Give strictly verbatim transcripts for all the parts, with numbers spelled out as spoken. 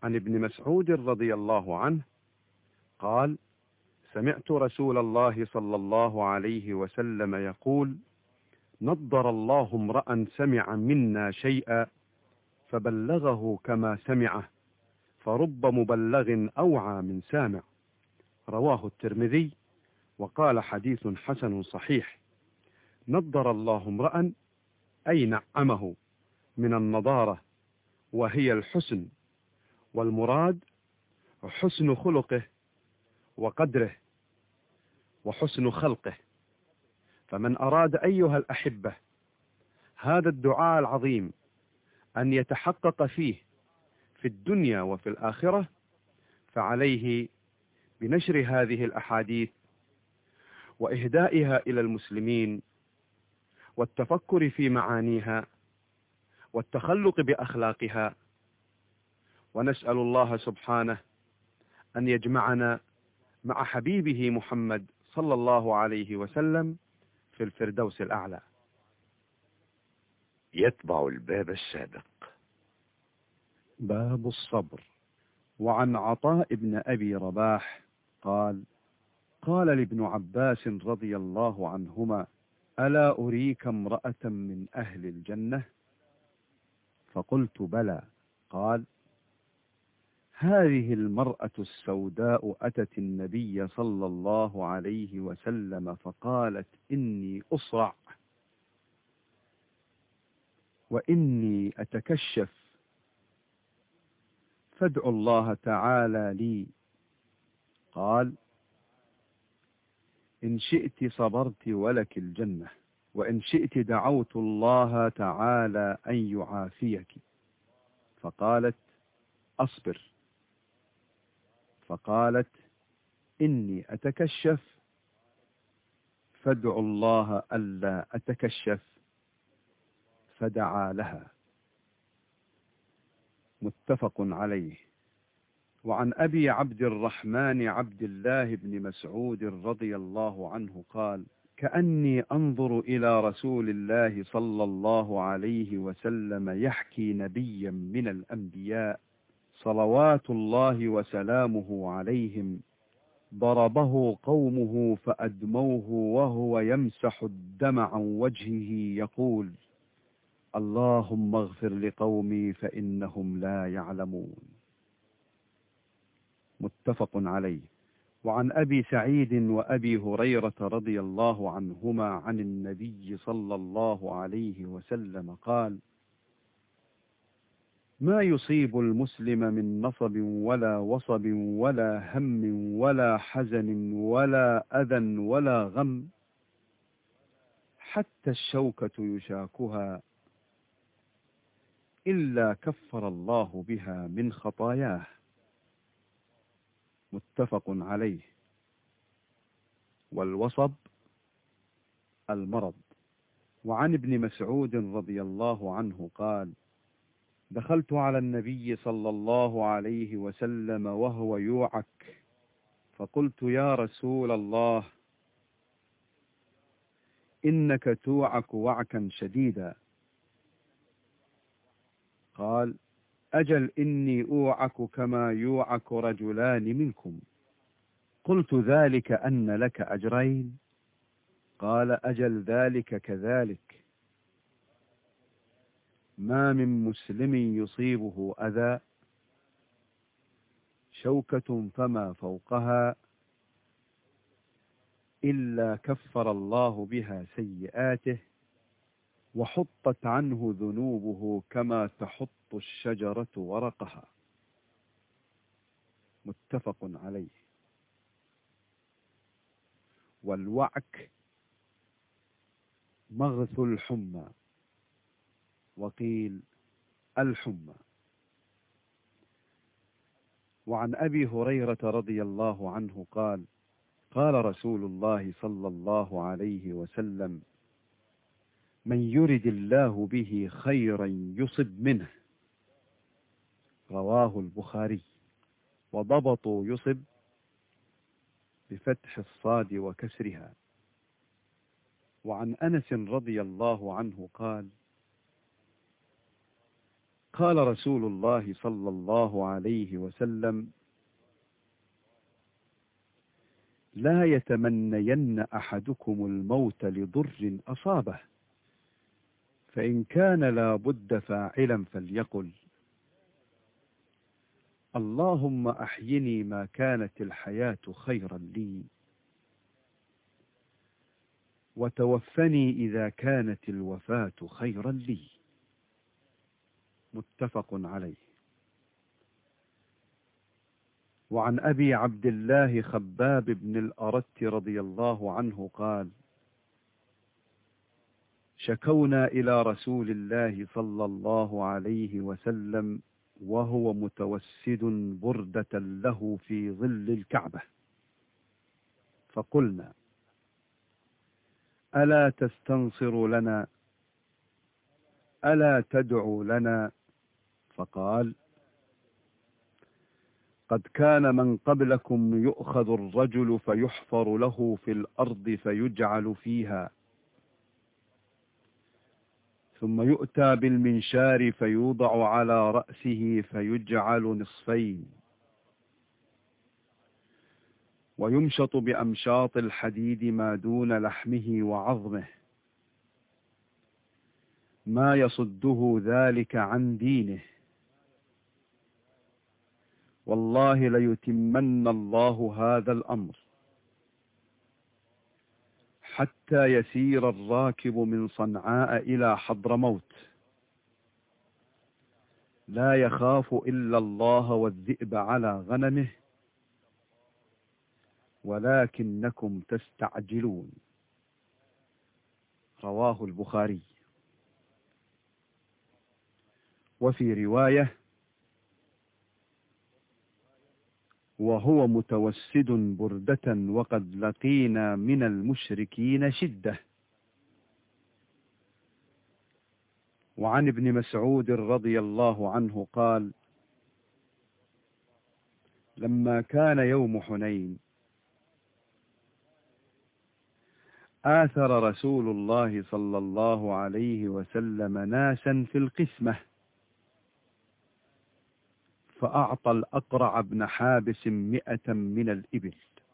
عن ابن مسعود رضي الله عنه قال: سمعت رسول الله صلى الله عليه وسلم يقول: نضر الله امرأ سمع منا شيئا فبلغه كما سمعه، فرب مبلغ أوعى من سامع. رواه الترمذي وقال: حديث حسن صحيح. نضر الله امرأ أي نعمه من النضارة، وهي الحسن، والمراد حسن خلقه وقدره وحسن خلقه. فمن أراد أيها الأحبة هذا الدعاء العظيم أن يتحقق فيه في الدنيا وفي الآخرة، فعليه بنشر هذه الأحاديث وإهدائها إلى المسلمين، والتفكر في معانيها، والتخلق بأخلاقها. ونسأل الله سبحانه أن يجمعنا مع حبيبه محمد صلى الله عليه وسلم في الفردوس الأعلى. يتبع الباب السابق. باب الصبر. وعن عطاء بن أبي رباح قال: قال لابن عباس رضي الله عنهما: ألا أريك امرأة من أهل الجنة؟ فقلت: بلى. قال: هذه المرأة السوداء أتت النبي صلى الله عليه وسلم فقالت: إني أصرع وإني أتكشف، فادعوا الله تعالى لي. قال: إن شئت صبرت ولك الجنة، وإن شئت دعوت الله تعالى أن يعافيك. فقالت: أصبر. فقالت: إني أتكشف، فادعوا الله ألا أتكشف. فدعا لها. متفق عليه. وعن أبي عبد الرحمن عبد الله بن مسعود رضي الله عنه قال: كأني أنظر إلى رسول الله صلى الله عليه وسلم يحكي نبيا من الأنبياء صلوات الله وسلامه عليهم، ضربه قومه فأدموه وهو يمسح الدم عن وجهه يقول: اللهم اغفر لقومي فإنهم لا يعلمون. متفق عليه. وعن أبي سعيد وأبي هريرة رضي الله عنهما عن النبي صلى الله عليه وسلم قال: ما يصيب المسلم من نصب ولا وصب ولا هم ولا حزن ولا أذى ولا غم، حتى الشوكة يشاكها، إلا كفر الله بها من خطاياه. متفق عليه. والوصب المرض. وعن ابن مسعود رضي الله عنه قال: دخلت على النبي صلى الله عليه وسلم وهو يوعك، فقلت: يا رسول الله، إنك توعك وعكا شديدا. قال: أجل إني أوعك كما يوعك رجلان منكم. قلت: ذلك أن لك أجرين؟ قال: أجل ذلك كذلك. ما من مسلم يصيبه أذى شوكة فما فوقها إلا كفر الله بها سيئاته، وحطت عنه ذنوبه كما تحط الشجرة ورقها. متفق عليه. والوعك مغث الحمى، وقيل الحمى. وعن أبي هريرة رضي الله عنه قال: قال رسول الله صلى الله عليه وسلم: من يرد الله به خيرا يصب منه. رواه البخاري. وضبطوا يصب بفتح الصاد وكسرها. وعن أنس رضي الله عنه قال: قال رسول الله صلى الله عليه وسلم: لا يتمنين أحدكم الموت لضر أصابه، فإن كان لا بد فاعلا فليقل: اللهم أحيني ما كانت الحياة خيرا لي، وتوفني إذا كانت الوفاة خيرا لي. متفق عليه. وعن أبي عبد الله خباب بن الأرت رضي الله عنه قال: شكونا إلى رسول الله صلى الله عليه وسلم وهو متوسد بردة له في ظل الكعبة، فقلنا: ألا تستنصر لنا؟ ألا تدعو لنا؟ فقال: قد كان من قبلكم يؤخذ الرجل فيحفر له في الأرض فيجعل فيها، ثم يؤتى بالمنشار فيوضع على رأسه فيجعل نصفين، ويمشط بأمشاط الحديد ما دون لحمه وعظمه، ما يصده ذلك عن دينه. والله ليتمن الله هذا الأمر حتى يسير الراكب من صنعاء إلى حضرموت لا يخاف إلا الله والذئب على غنمه، ولكنكم تستعجلون. رواه البخاري. وفي رواية: وهو متوسد بردة وقد لقينا من المشركين شدة. وعن ابن مسعود رضي الله عنه قال: لما كان يوم حنين آثر رسول الله صلى الله عليه وسلم ناسا في القسمة، فأعطى الأقرع بن حابس مئة من الإبل،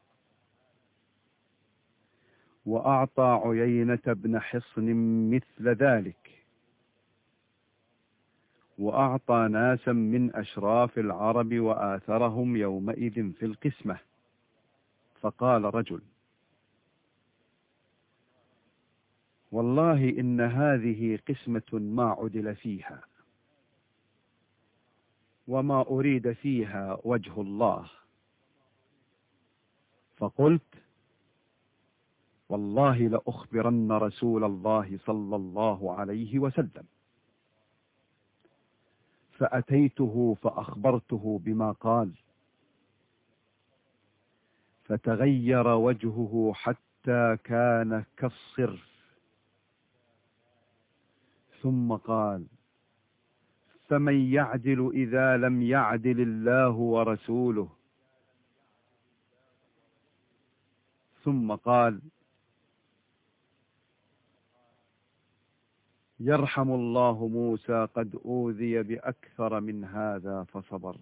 وأعطى عيينة بن حصن مثل ذلك، وأعطى ناسا من أشراف العرب وآثرهم يومئذ في القسمة. فقال رجل: والله إن هذه قسمة ما عدل فيها، وما أريد فيها وجه الله. فقلت: والله لأخبرن رسول الله صلى الله عليه وسلم. فأتيته فأخبرته بما قال، فتغير وجهه حتى كان كالصرف، ثم قال: فمن يعدل إذا لم يعدل الله ورسوله؟ ثم قال: يرحم الله موسى قد أوذي بأكثر من هذا فصبر.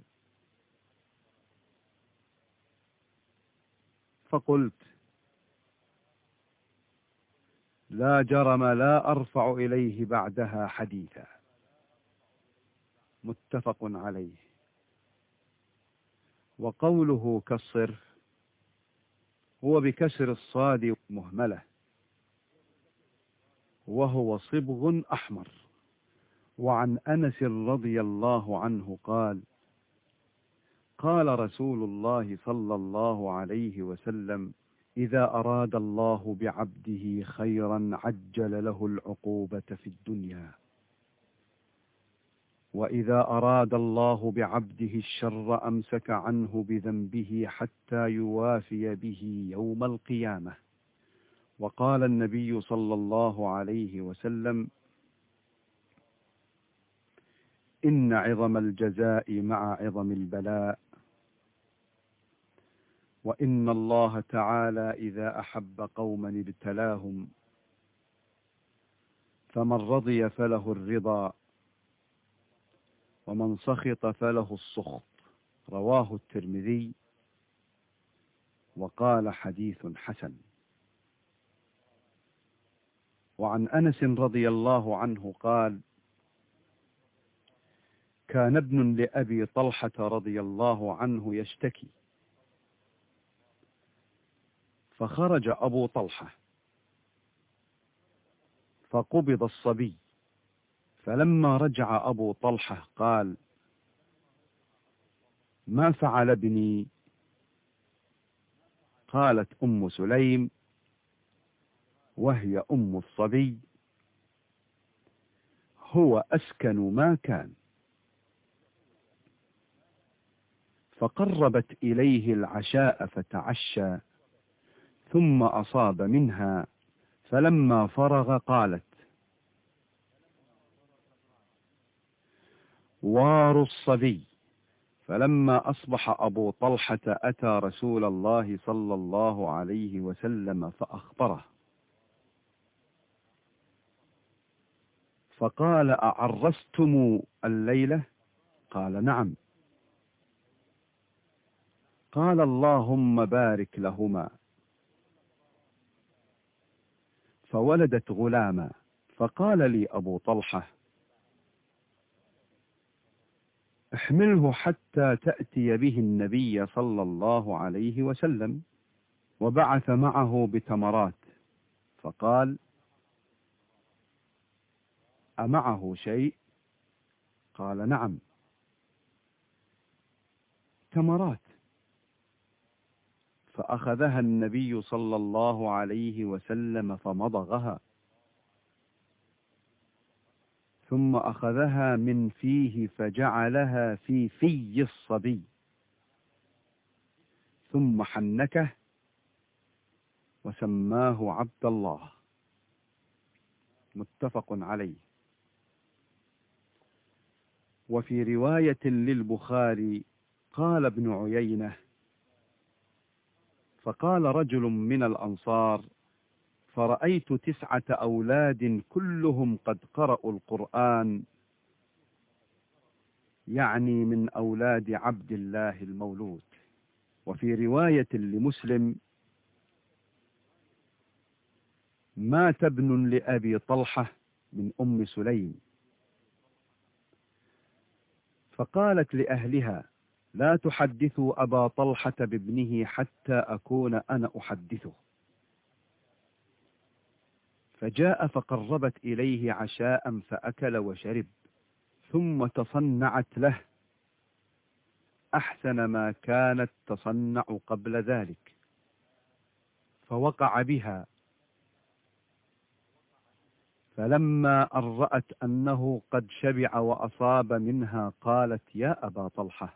فقلت: لا جرم لا أرفع إليه بعدها حديثا. متفق عليه. وقوله كالصرف هو بكسر الصاد مهملة، وهو صبغ أحمر. وعن أنس رضي الله عنه قال: قال رسول الله صلى الله عليه وسلم: إذا أراد الله بعبده خيرا عجل له العقوبة في الدنيا، وإذا أراد الله بعبده الشر أمسك عنه بذنبه حتى يوافي به يوم القيامة. وقال النبي صلى الله عليه وسلم: إن عظم الجزاء مع عظم البلاء، وإن الله تعالى إذا أحب قوما ابتلاهم، فمن رضي فله الرضا، ومن سخط فله السخط. رواه الترمذي وقال حديث حسن. وعن أنس رضي الله عنه قال: كان ابن لأبي طلحة رضي الله عنه يشتكي، فخرج أبو طلحة فقبض الصبي، فلما رجع أبو طلحة قال: ما فعل ابني؟ قالت أم سليم وهي أم الصبي: هو أسكن ما كان. فقربت إليه العشاء فتعشى، ثم أصاب منها، فلما فرغ قالت: وار الصبي. فلما أصبح أبو طلحة أتى رسول الله صلى الله عليه وسلم فأخبره، فقال: أعرستم الليلة؟ قال: نعم. قال: اللهم بارك لهما. فولدت غلاما، فقال لي أبو طلحة: احمله حتى تأتي به النبي صلى الله عليه وسلم. وبعث معه بتمرات، فقال: أمعه شيء؟ قال: نعم، تمرات. فأخذها النبي صلى الله عليه وسلم فمضغها، ثم أخذها من فيه فجعلها في في الصبي، ثم حنكه وسماه عبد الله. متفق عليه. وفي رواية للبخاري قال ابن عيينة: فقال رجل من الأنصار: فرأيت تسعة أولاد كلهم قد قرأوا القرآن، يعني من أولاد عبد الله المولود. وفي رواية لمسلم: مات ابن لأبي طلحة من أم سليم، فقالت لأهلها: لا تحدثوا أبا طلحة بابنه حتى أكون أنا أحدثه. فجاء فقربت إليه عشاء فأكل وشرب، ثم تصنعت له أحسن ما كانت تصنع قبل ذلك، فوقع بها. فلما أن رأت أنه قد شبع وأصاب منها قالت: يا أبا طلحة،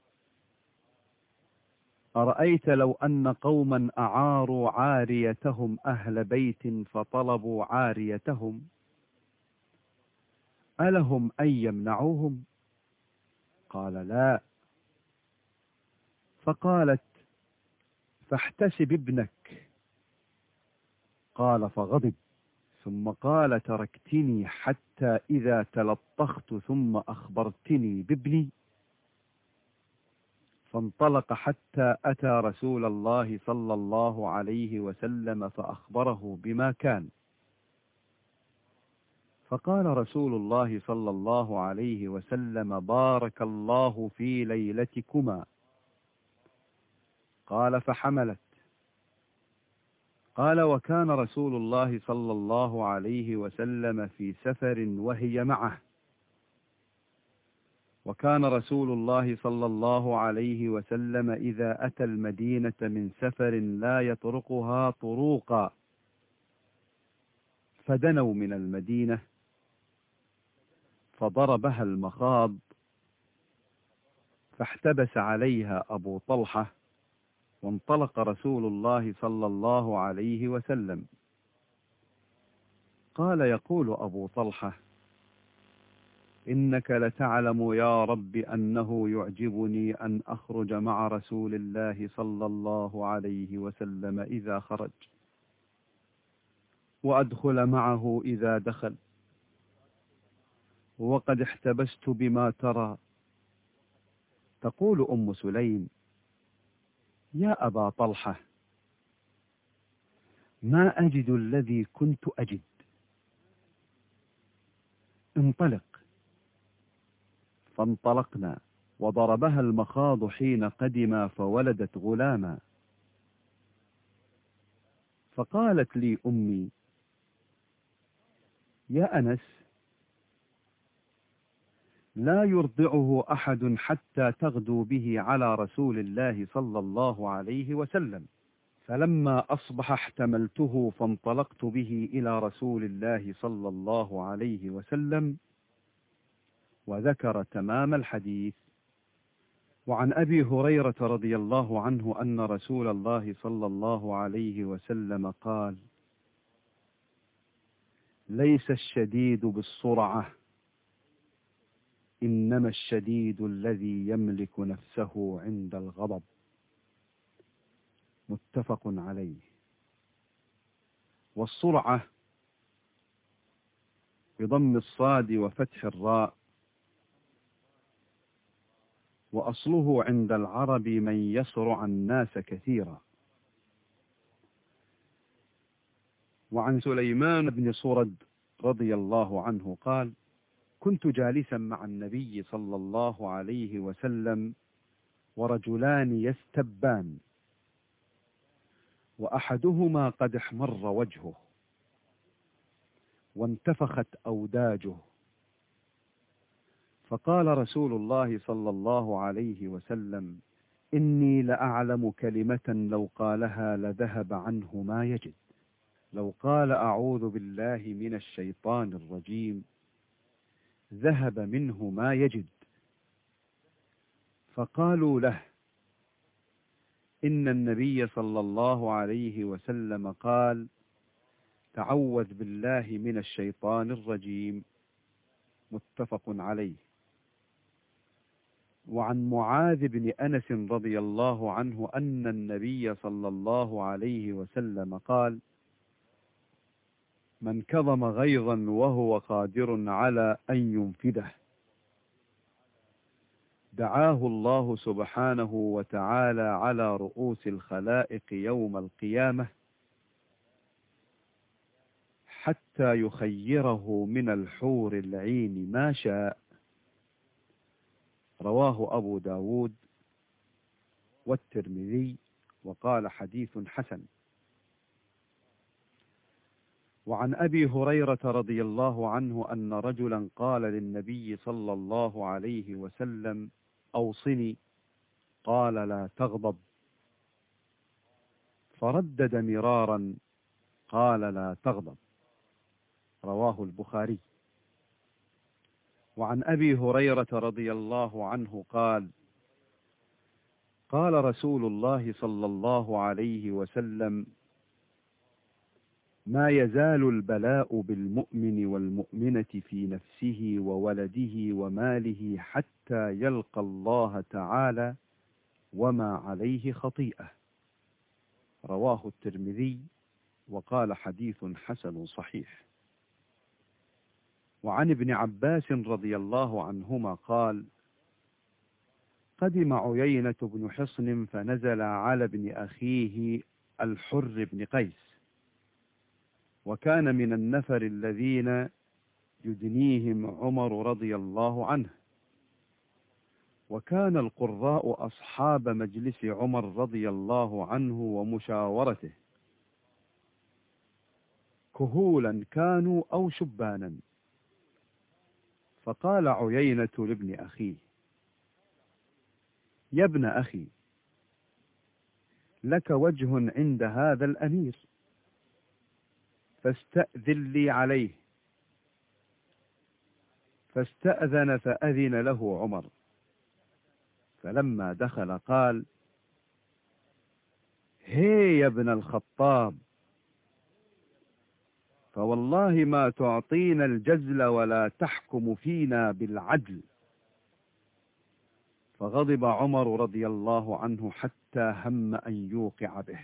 أرأيت لو أن قوما أعاروا عاريتهم أهل بيت فطلبوا عاريتهم، ألهم أن يمنعوهم؟ قال: لا. فقالت: فاحتسب ابنك. قال فغضب، ثم قال: تركتني حتى إذا تلطخت ثم أخبرتني بابني؟ فانطلق حتى أتى رسول الله صلى الله عليه وسلم فأخبره بما كان. فقال رسول الله صلى الله عليه وسلم: بارك الله في ليلتكما. قال: فحملت. قال: وكان رسول الله صلى الله عليه وسلم في سفر وهي معه، وكان رسول الله صلى الله عليه وسلم إذا أتى المدينة من سفر لا يطرقها طروقا، فدنوا من المدينة فضربها المخاض، فاحتبس عليها أبو طلحة، وانطلق رسول الله صلى الله عليه وسلم. قال يقول أبو طلحة: إنك لتعلم يا رب أنه يعجبني أن أخرج مع رسول الله صلى الله عليه وسلم إذا خرج، وأدخل معه إذا دخل، وقد احتبست بما ترى، تقول أم سليم: يا أبا طلحة، ما أجد الذي كنت أجد، انطلق. فانطلقنا، وضربها المخاض حين قدما فولدت غلاما. فقالت لي أمي: يا أنس، لا يرضعه أحد حتى تغدو به على رسول الله صلى الله عليه وسلم. فلما أصبح احتملته فانطلقت به إلى رسول الله صلى الله عليه وسلم، وذكر تمام الحديث. وعن أبي هريرة رضي الله عنه أن رسول الله صلى الله عليه وسلم قال: ليس الشديد بالسرعة، إنما الشديد الذي يملك نفسه عند الغضب. متفق عليه. والسرعة بضم الصاد وفتح الراء، وأصله عند العرب من يسرع الناس كثيرا. وعن سليمان بن صرد رضي الله عنه قال: كنت جالسا مع النبي صلى الله عليه وسلم ورجلان يستبان، وأحدهما قد احمر وجهه وانتفخت أوداجه، فقال رسول الله صلى الله عليه وسلم: إني لأعلم كلمة لو قالها لذهب عنه ما يجد. لو قال أعوذ بالله من الشيطان الرجيم ذهب منه ما يجد. فقالوا له: إن النبي صلى الله عليه وسلم قال: تعوذ بالله من الشيطان الرجيم. متفق عليه. وعن معاذ بن أنس رضي الله عنه أن النبي صلى الله عليه وسلم قال: من كظم غيظا وهو قادر على أن ينفذه دعاه الله سبحانه وتعالى على رؤوس الخلائق يوم القيامة حتى يخيره من الحور العين ما شاء. رواه أبو داود والترمذي وقال حديث حسن. وعن أبي هريرة رضي الله عنه أن رجلا قال للنبي صلى الله عليه وسلم: أوصني. قال: لا تغضب. فردد مرارا: قال: لا تغضب. رواه البخاري. وعن أبي هريرة رضي الله عنه قال: قال رسول الله صلى الله عليه وسلم: ما يزال البلاء بالمؤمن والمؤمنة في نفسه وولده وماله حتى يلقى الله تعالى وما عليه خطيئة. رواه الترمذي وقال حديث حسن صحيح. وعن ابن عباس رضي الله عنهما قال: قدم عيينة بن حصن فنزل على ابن أخيه الحر بن قيس، وكان من النفر الذين يدنيهم عمر رضي الله عنه، وكان القراء أصحاب مجلس عمر رضي الله عنه ومشاورته، كهولا كانوا أو شبانا. فقال عيينة لابن أخيه: يا ابن أخي، لك وجه عند هذا الأمير، فاستأذن لي عليه. فاستأذن فأذن له عمر، فلما دخل قال: هي يا ابن الخطاب، فوالله ما تعطينا الجزل ولا تحكم فينا بالعدل. فغضب عمر رضي الله عنه حتى هم أن يوقع به،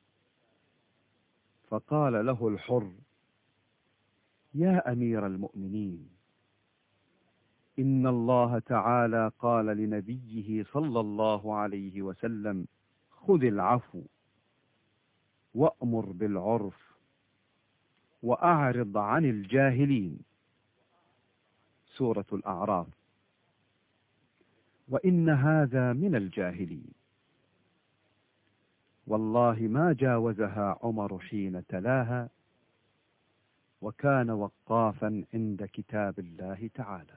فقال له الحر: يا أمير المؤمنين، إن الله تعالى قال لنبيه صلى الله عليه وسلم: خذ العفو وأمر بالعرف وأعرض عن الجاهلين. سورة الأعراف. وإن هذا من الجاهلين. والله ما جاوزها عمر حين تلاها، وكان وقافا عند كتاب الله تعالى.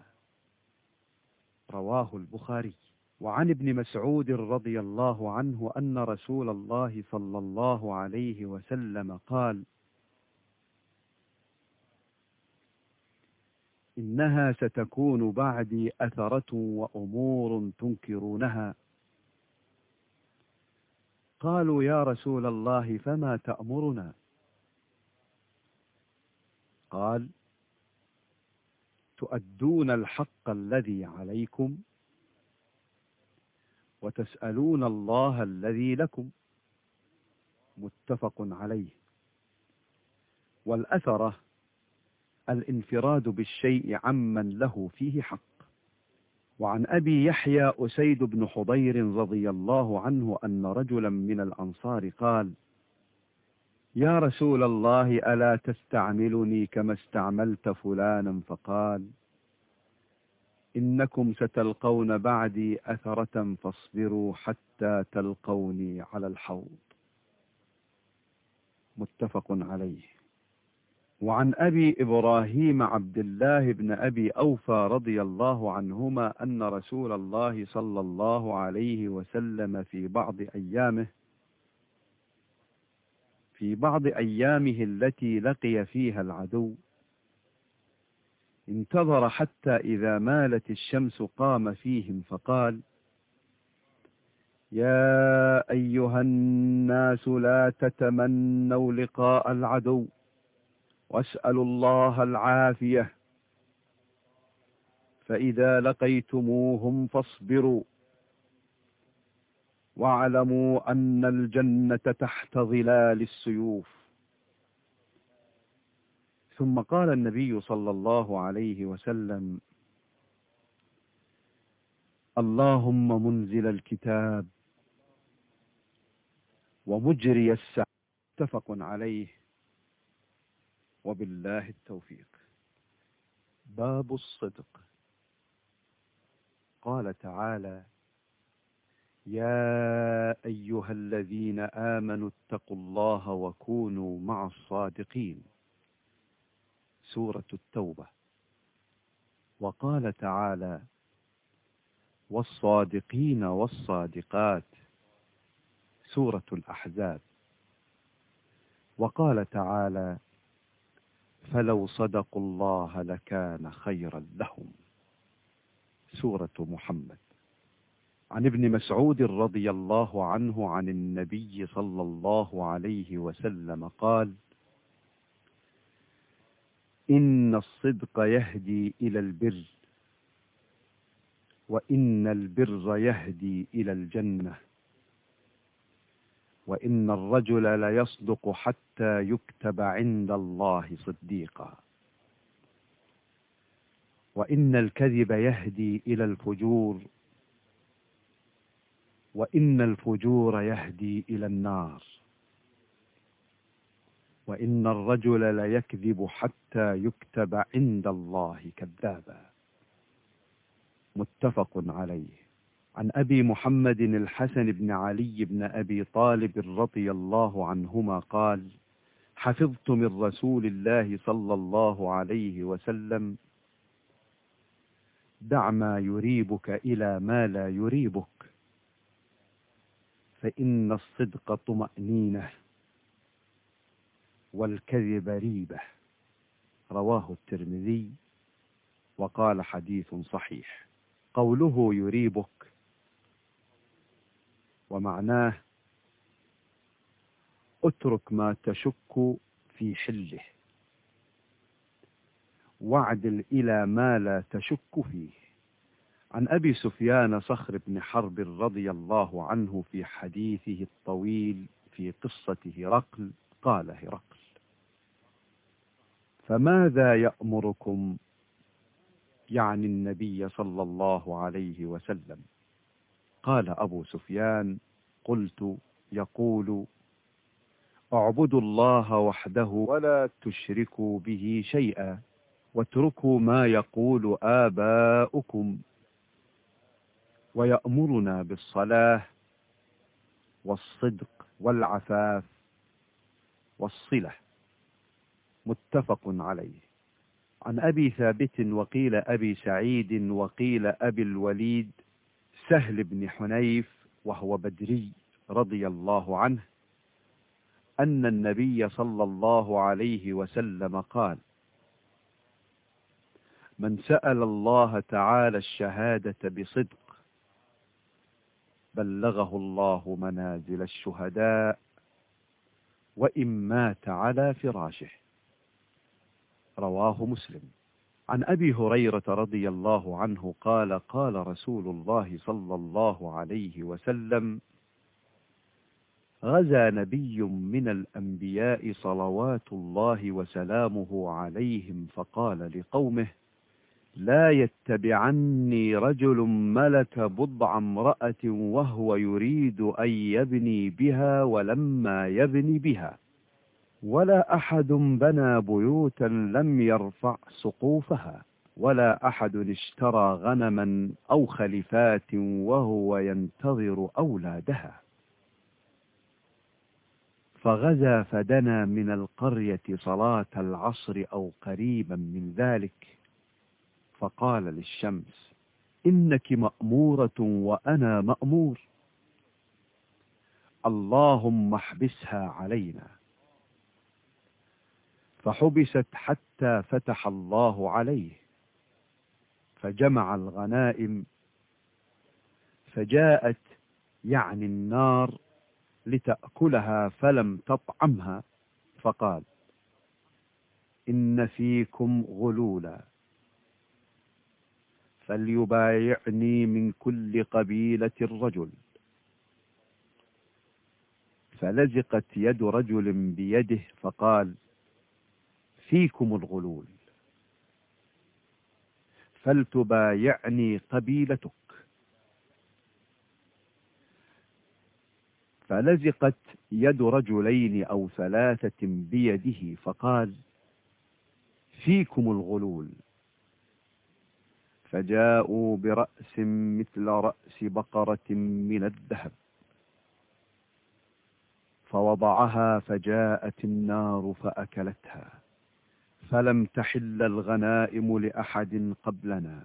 رواه البخاري. وعن ابن مسعود رضي الله عنه أن رسول الله صلى الله عليه وسلم قال: إنها ستكون بعدي أثرة وأمور تنكرونها. قالوا: يا رسول الله فما تأمرنا؟ قال: تؤدون الحق الذي عليكم وتسألون الله الذي لكم. متفق عليه. والأثرة الانفراد بالشيء عمن له فيه حق. وعن أبي يحيى أسيد بن حضير رضي الله عنه أن رجلا من الأنصار قال: يا رسول الله ألا تستعملني كما استعملت فلانا؟ فقال: إنكم ستلقون بعدي أثرة فاصبروا حتى تلقوني على الحوض. متفق عليه. وعن أبي إبراهيم عبد الله بن أبي أوفى رضي الله عنهما أن رسول الله صلى الله عليه وسلم في بعض أيامه في بعض أيامه التي لقي فيها العدو انتظر حتى إذا مالت الشمس قام فيهم فقال: يا أيها الناس لا تتمنوا لقاء العدو واسألوا الله العافية، فإذا لقيتموهم فاصبروا واعلموا أن الجنة تحت ظلال السيوف. ثم قال النبي صلى الله عليه وسلم: اللهم منزل الكتاب ومجري السحاب. متفق عليه. وبالله التوفيق. باب الصدق. قال تعالى: يا أيها الذين آمنوا اتقوا الله وكونوا مع الصادقين. سورة التوبة. وقال تعالى: والصادقين والصادقات. سورة الأحزاب. وقال تعالى: فلو صدقوا الله لكان خيرا لهم. سورة محمد. عن ابن مسعود رضي الله عنه عن النبي صلى الله عليه وسلم قال: إن الصدق يهدي إلى البر، وإن البر يهدي إلى الجنة، وإن الرجل ليصدق حتى يكتب عند الله صديقا، وإن الكذب يهدي إلى الفجور، وإن الفجور يهدي إلى النار، وإن الرجل ليكذب حتى يكتب عند الله كذابا. متفق عليه. عن أبي محمد الحسن بن علي بن أبي طالب رضي الله عنهما قال: حفظت من رسول الله صلى الله عليه وسلم: دع ما يريبك إلى ما لا يريبك، فإن الصدق طمأنينة والكذب ريبة. رواه الترمذي وقال حديث صحيح. قوله يريبك ومعناه اترك ما تشك في حله، واعدل إلى ما لا تشك فيه. عن أبي سفيان صخر بن حرب رضي الله عنه في حديثه الطويل في قصة هرقل قال هرقل: فماذا يأمركم؟ يعني النبي صلى الله عليه وسلم. قال أبو سفيان: قلت: يقول: اعبدوا الله وحده ولا تشركوا به شيئا واتركوا ما يقول آباؤكم، ويأمرنا بالصلاة والصدق والعفاف والصلة. متفق عليه. عن أبي ثابت وقيل أبي سعيد وقيل أبي الوليد سهل بن حنيف وهو بدري رضي الله عنه أن النبي صلى الله عليه وسلم قال: من سأل الله تعالى الشهادة بصدق بلغه الله منازل الشهداء وإن مات على فراشه. رواه مسلم. عن أبي هريرة رضي الله عنه قال: قال رسول الله صلى الله عليه وسلم: غزا نبي من الأنبياء صلوات الله وسلامه عليهم فقال لقومه: لا يتبعني رجل ملك بضع امرأة وهو يريد أن يبني بها ولما يبني بها، ولا أحد بنى بيوتا لم يرفع سقوفها، ولا أحد اشترى غنما أو خلفات وهو ينتظر أولادها. فغزا فدنا من القرية صلاة العصر أو قريبا من ذلك، فقال للشمس: إنك مأمورة وأنا مأمور، اللهم احبسها علينا. فحبست حتى فتح الله عليه، فجمع الغنائم، فجاءت يعني النار لتأكلها فلم تطعمها، فقال: إن فيكم غلولا، فليبايعني من كل قبيلة الرجل. فلزقت يد رجل بيده فقال: فيكم الغلول، فلتبايعني قبيلتك. فلزقت يد رجلين أو ثلاثة بيده فقال: فيكم الغلول، فجاءوا برأس مثل رأس بقرة من الذهب، فوضعها، فجاءت النار فأكلتها، فلم تحل الغنائم لأحد قبلنا،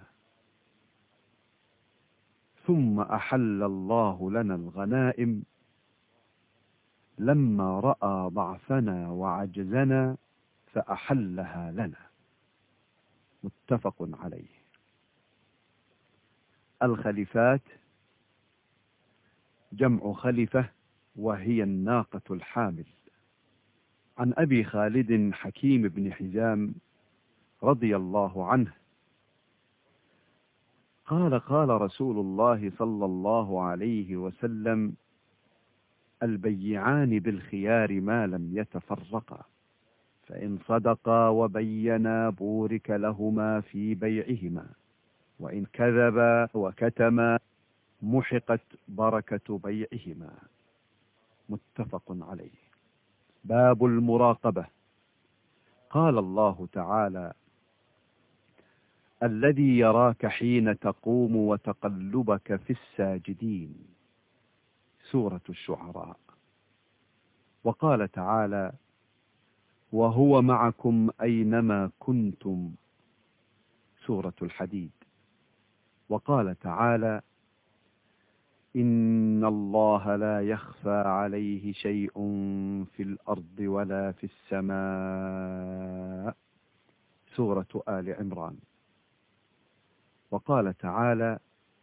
ثم أحل الله لنا الغنائم لما رأى ضعفنا وعجزنا فأحلها لنا. متفق عليه. الخليفات جمع خلفة وهي الناقة الحامل. عن أبي خالد حكيم بن حزام رضي الله عنه قال: قال رسول الله صلى الله عليه وسلم: البيعان بالخيار ما لم يتفرقا، فإن صدقا وبينا بورك لهما في بيعهما، وإن كذبا وكتما محقت بركة بيعهما. متفق عليه. باب المراقبة. قال الله تعالى: الذي يراك حين تقوم وتقلبك في الساجدين. سورة الشعراء. وقال تعالى: وهو معكم أينما كنتم. سورة الحديد. وقال تعالى: إن الله لا يخفى عليه شيء في الأرض ولا في السماء. سورة آل عمران. وقال تعالى: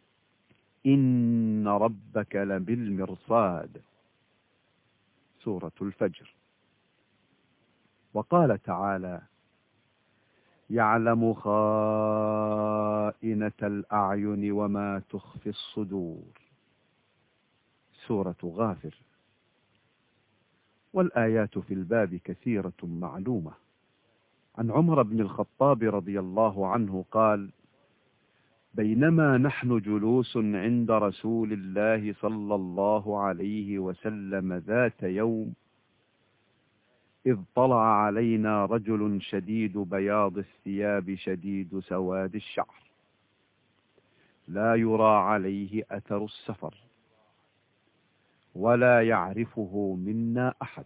إن ربك لبالمرصاد. سورة الفجر. وقال تعالى: يعلم خائنة الأعين وما تخفي الصدور. سورة غافر. والآيات في الباب كثيرة معلومة. عن عمر بن الخطاب رضي الله عنه قال: بينما نحن جلوس عند رسول الله صلى الله عليه وسلم ذات يوم، إذ طلع علينا رجل شديد بياض الثياب شديد سواد الشعر، لا يرى عليه أثر السفر، ولا يعرفه منا أحد،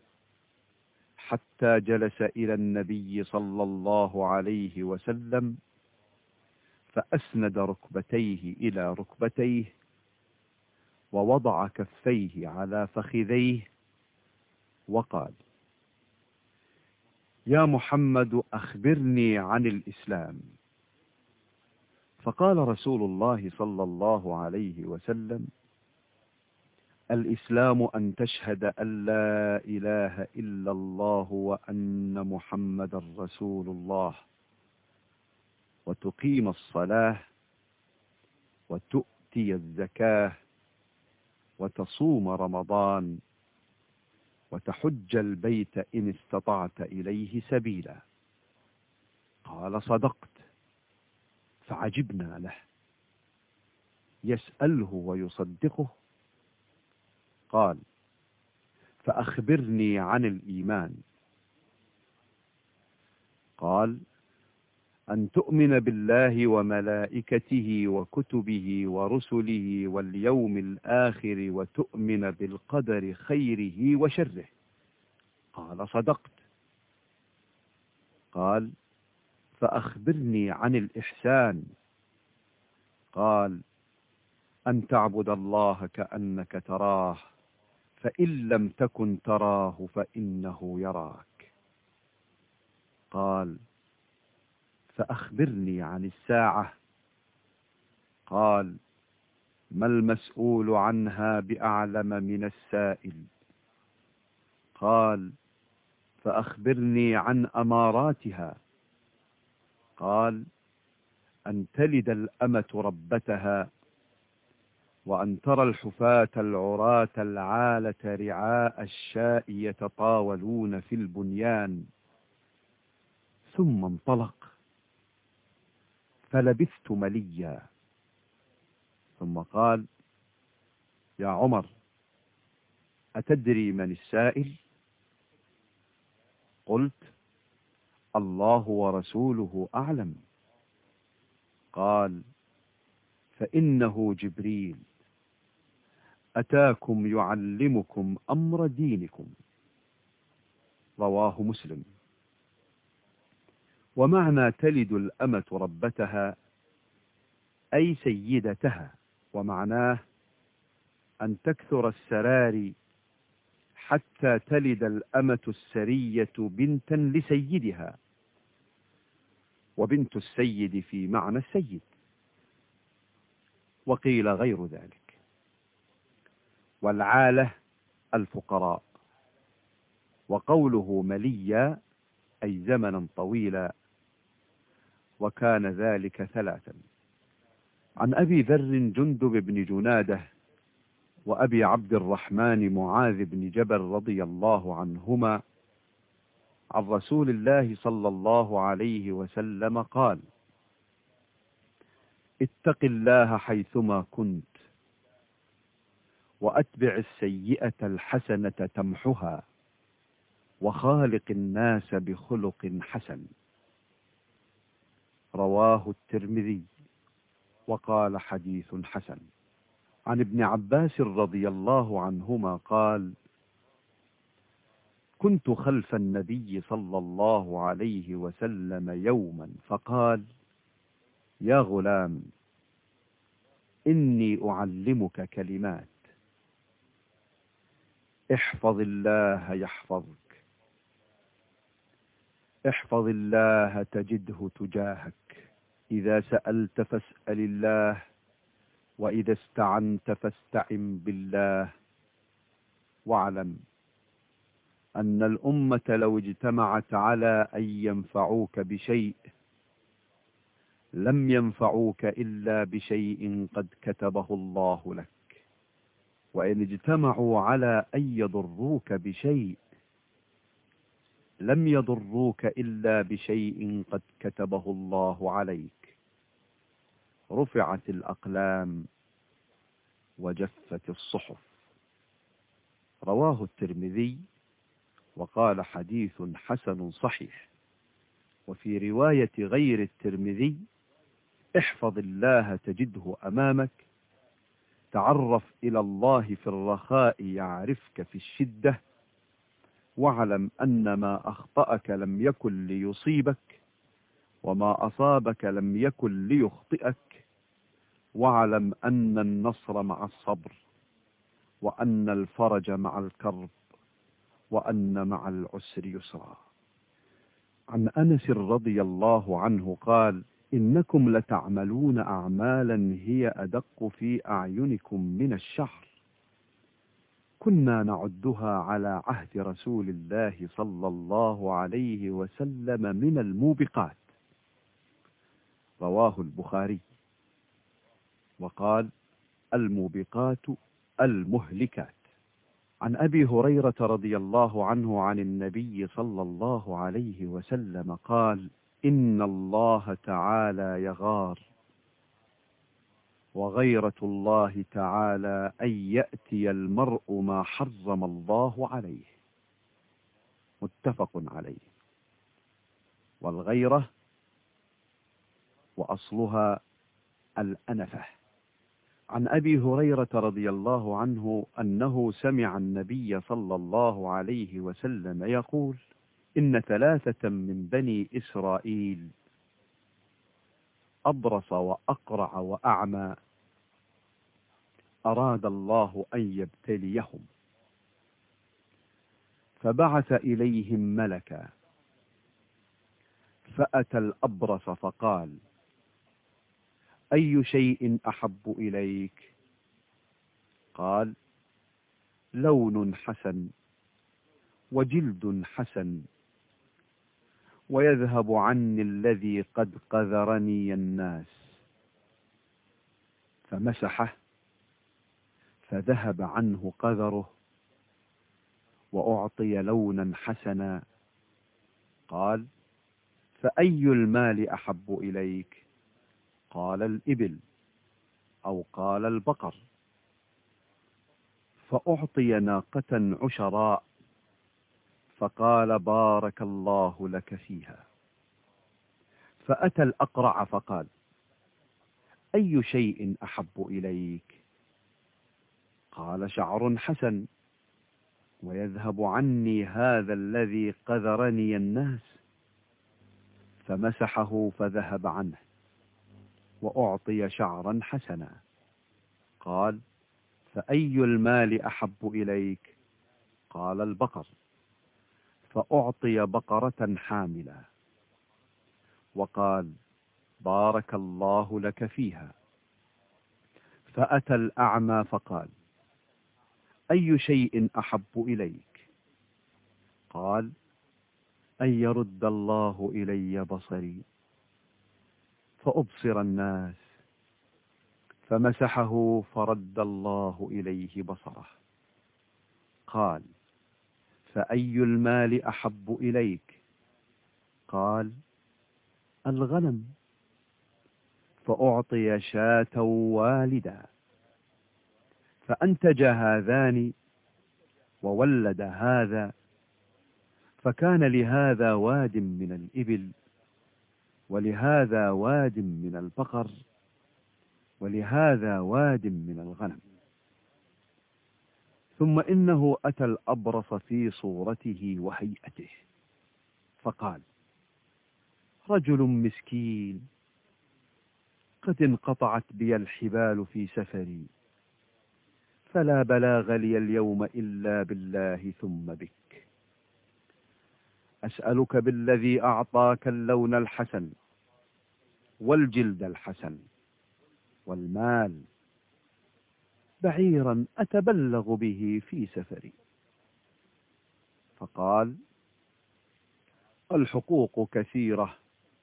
حتى جلس إلى النبي صلى الله عليه وسلم، فأسند ركبتيه إلى ركبتيه، ووضع كفيه على فخذيه، وقال: يا محمد أخبرني عن الإسلام. فقال رسول الله صلى الله عليه وسلم: الإسلام أن تشهد أن لا إله إلا الله وأن محمد رسول الله، وتقيم الصلاة، وتؤتي الزكاة، وتصوم رمضان، وتحج البيت إن استطعت إليه سبيلا. قال: صدقت. فعجبنا له، يسأله ويصدقه. قال: فأخبرني عن الإيمان. قال: أن تؤمن بالله وملائكته وكتبه ورسله واليوم الآخر، وتؤمن بالقدر خيره وشره. قال: صدقت. قال: فأخبرني عن الإحسان. قال: أن تعبد الله كأنك تراه، فإن لم تكن تراه فإنه يراك. قال: فأخبرني عن الساعة. قال: ما المسؤول عنها بأعلم من السائل. قال: فأخبرني عن أماراتها. قال: أن تلد الأمة ربتها، وأن ترى الحفاة العراة العالة رعاء الشاء يتطاولون في البنيان. ثم انطلق، فلبثت مليا، ثم قال: يا عمر، أتدري من السائل؟ قلت: الله ورسوله أعلم. قال: فإنه جبريل أتاكم يعلمكم أمر دينكم. رواه مسلم. ومعنى تلد الأمة ربتها أي سيدتها، ومعناه أن تكثر السراري حتى تلد الأمة السرية بنتا لسيدها، وبنت السيد في معنى السيد، وقيل غير ذلك. والعالة الفقراء. وقوله مليا أي زمنا طويلا، وكان ذلك ثلاثا. عن أبي ذر جندب بن جنادة وأبي عبد الرحمن معاذ بن جبل رضي الله عنهما عن رسول الله صلى الله عليه وسلم قال: اتق الله حيثما كنت، وأتبع السيئة الحسنة تمحها، وخالق الناس بخلق حسن. رواه الترمذي وقال: حديث حسن. عن ابن عباس رضي الله عنهما قال: كنت خلف النبي صلى الله عليه وسلم يوما، فقال: يا غلام، إني أعلمك كلمات، احفظ الله يحفظك، احفظ الله تجده تجاهك، إذا سألت فاسأل الله، وإذا استعنت فاستعن بالله، واعلم أن الأمة لو اجتمعت على أن ينفعوك بشيء لم ينفعوك إلا بشيء قد كتبه الله لك، وإن اجتمعوا على أن يضروك بشيء لم يضروك إلا بشيء قد كتبه الله عليك. رفعت الأقلام وجفت الصحف. رواه الترمذي وقال حديث حسن صحيح. وفي رواية غير الترمذي: احفظ الله تجده أمامك، تعرف إلى الله في الرخاء يعرفك في الشدة، واعلم أن ما أخطأك لم يكن ليصيبك، وما أصابك لم يكن ليخطئك، واعلم أن النصر مع الصبر، وأن الفرج مع الكرب، وأن مع العسر يسرا. عن أنس رضي الله عنه قال: إنكم لتعملون أعمالا هي أدق في أعينكم من الشعر، كنا نعدها على عهد رسول الله صلى الله عليه وسلم من الموبقات. رواه البخاري. وقال: الموبقات المهلكات. عن أبي هريرة رضي الله عنه عن النبي صلى الله عليه وسلم قال: إن الله تعالى يغار، وغيرة الله تعالى أن يأتي المرء ما حرم الله عليه. متفق عليه. والغيرة وأصلها الأنفة. عن أبي هريرة رضي الله عنه أنه سمع النبي صلى الله عليه وسلم يقول: إن ثلاثة من بني إسرائيل، أبرص وأقرع وأعمى، أراد الله أن يبتليهم، فبعث إليهم ملكا، فأتى الأبرص فقال: أي شيء أحب إليك؟ قال: لون حسن، وجلد حسن، ويذهب عني الذي قد قذرني الناس. فمسحه فذهب عنه قذره، وأعطي لونا حسنا. قال: فأي المال أحب إليك؟ قال: الإبل، أو قال البقر. فأعطي ناقة عشراء، فقال: بارك الله لك فيها. فأتى الأقرع فقال: أي شيء أحب إليك؟ قال: شعر حسن، ويذهب عني هذا الذي قذرني الناس. فمسحه فذهب عنه، وأعطي شعرا حسنا. قال: فأي المال أحب إليك؟ قال: البقر. فأعطي بقرة حاملة، وقال: بارك الله لك فيها. فأتى الأعمى فقال: أي شيء أحب إليك؟ قال: أن يرد الله إلي بصري فأبصر الناس. فمسحه فرد الله إليه بصره. قال: فأي المال أحب إليك؟ قال: الغنم. فأعطي شاة والدا، فأنتج هذان وولد هذا، فكان لهذا واد من الإبل، ولهذا واد من البقر، ولهذا واد من الغنم. ثم إنه أتى الأبرص في صورته وهيئته، فقال: رجل مسكين، قد انقطعت بي الحبال في سفري، فلا بلاغ لي اليوم إلا بالله ثم بك. أسألك بالذي أعطاك اللون الحسن، والجلد الحسن، والمال، بعيرا أتبلغ به في سفري. فقال: الحقوق كثيرة.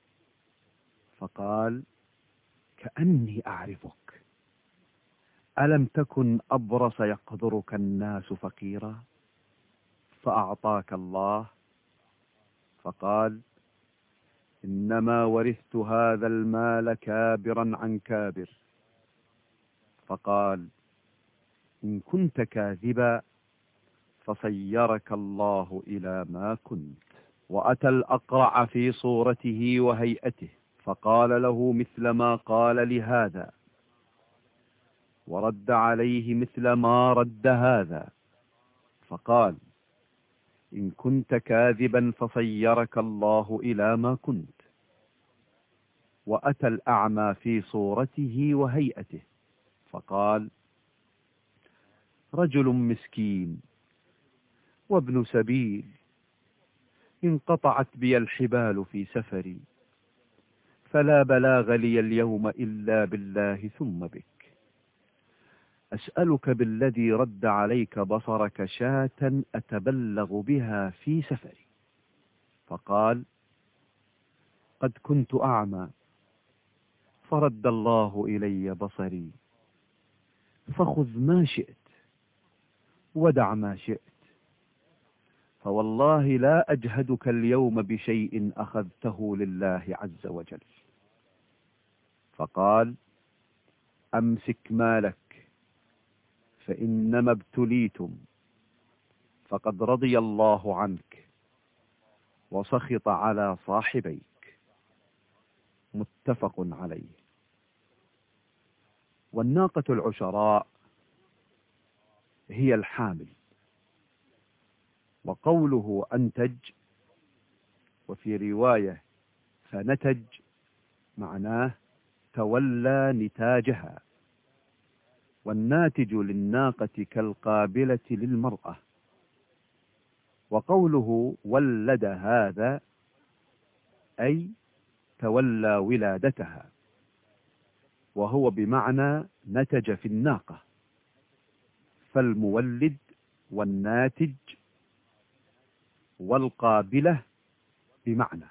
فقال: كأني أعرفك، ألم تكن أبرص يقدرك الناس فقيرا، فأعطاك الله؟ فقال: إنما ورثت هذا المال كابرا عن كابر. فقال: إن كنت كاذبا فصيرك الله إلى ما كنت. وأتى الأقرع في صورته وهيئته فقال له مثل ما قال لهذا، ورد عليه مثل ما رد هذا، فقال: إن كنت كاذبا فصيرك الله إلى ما كنت. وأتى الأعمى في صورته وهيئته فقال: رجل مسكين وابن سبيل، انقطعت بي الحبال في سفري، فلا بلاغ لي اليوم إلا بالله ثم بك. أسألك بالذي رد عليك بصرك شاة أتبلغ بها في سفري. فقال: قد كنت أعمى فرد الله إلي بصري، فخذ ما شئت ودع ما شئت، فوالله لا أجهدك اليوم بشيء أخذته لله عز وجل. فقال: أمسك مالك فإنما ابتليتم، فقد رضي الله عنك وسخط على صاحبيك. متفق عليه. والناقة العشراء هي الحامل. وقوله أنتج وفي رواية فنتج معناه تولى نتاجها. والناتج للناقة كالقابلة للمرأة. وقوله ولد هذا أي تولى ولادتها، وهو بمعنى نتج في الناقة، فالمولد والناتج والقابلة بمعنى،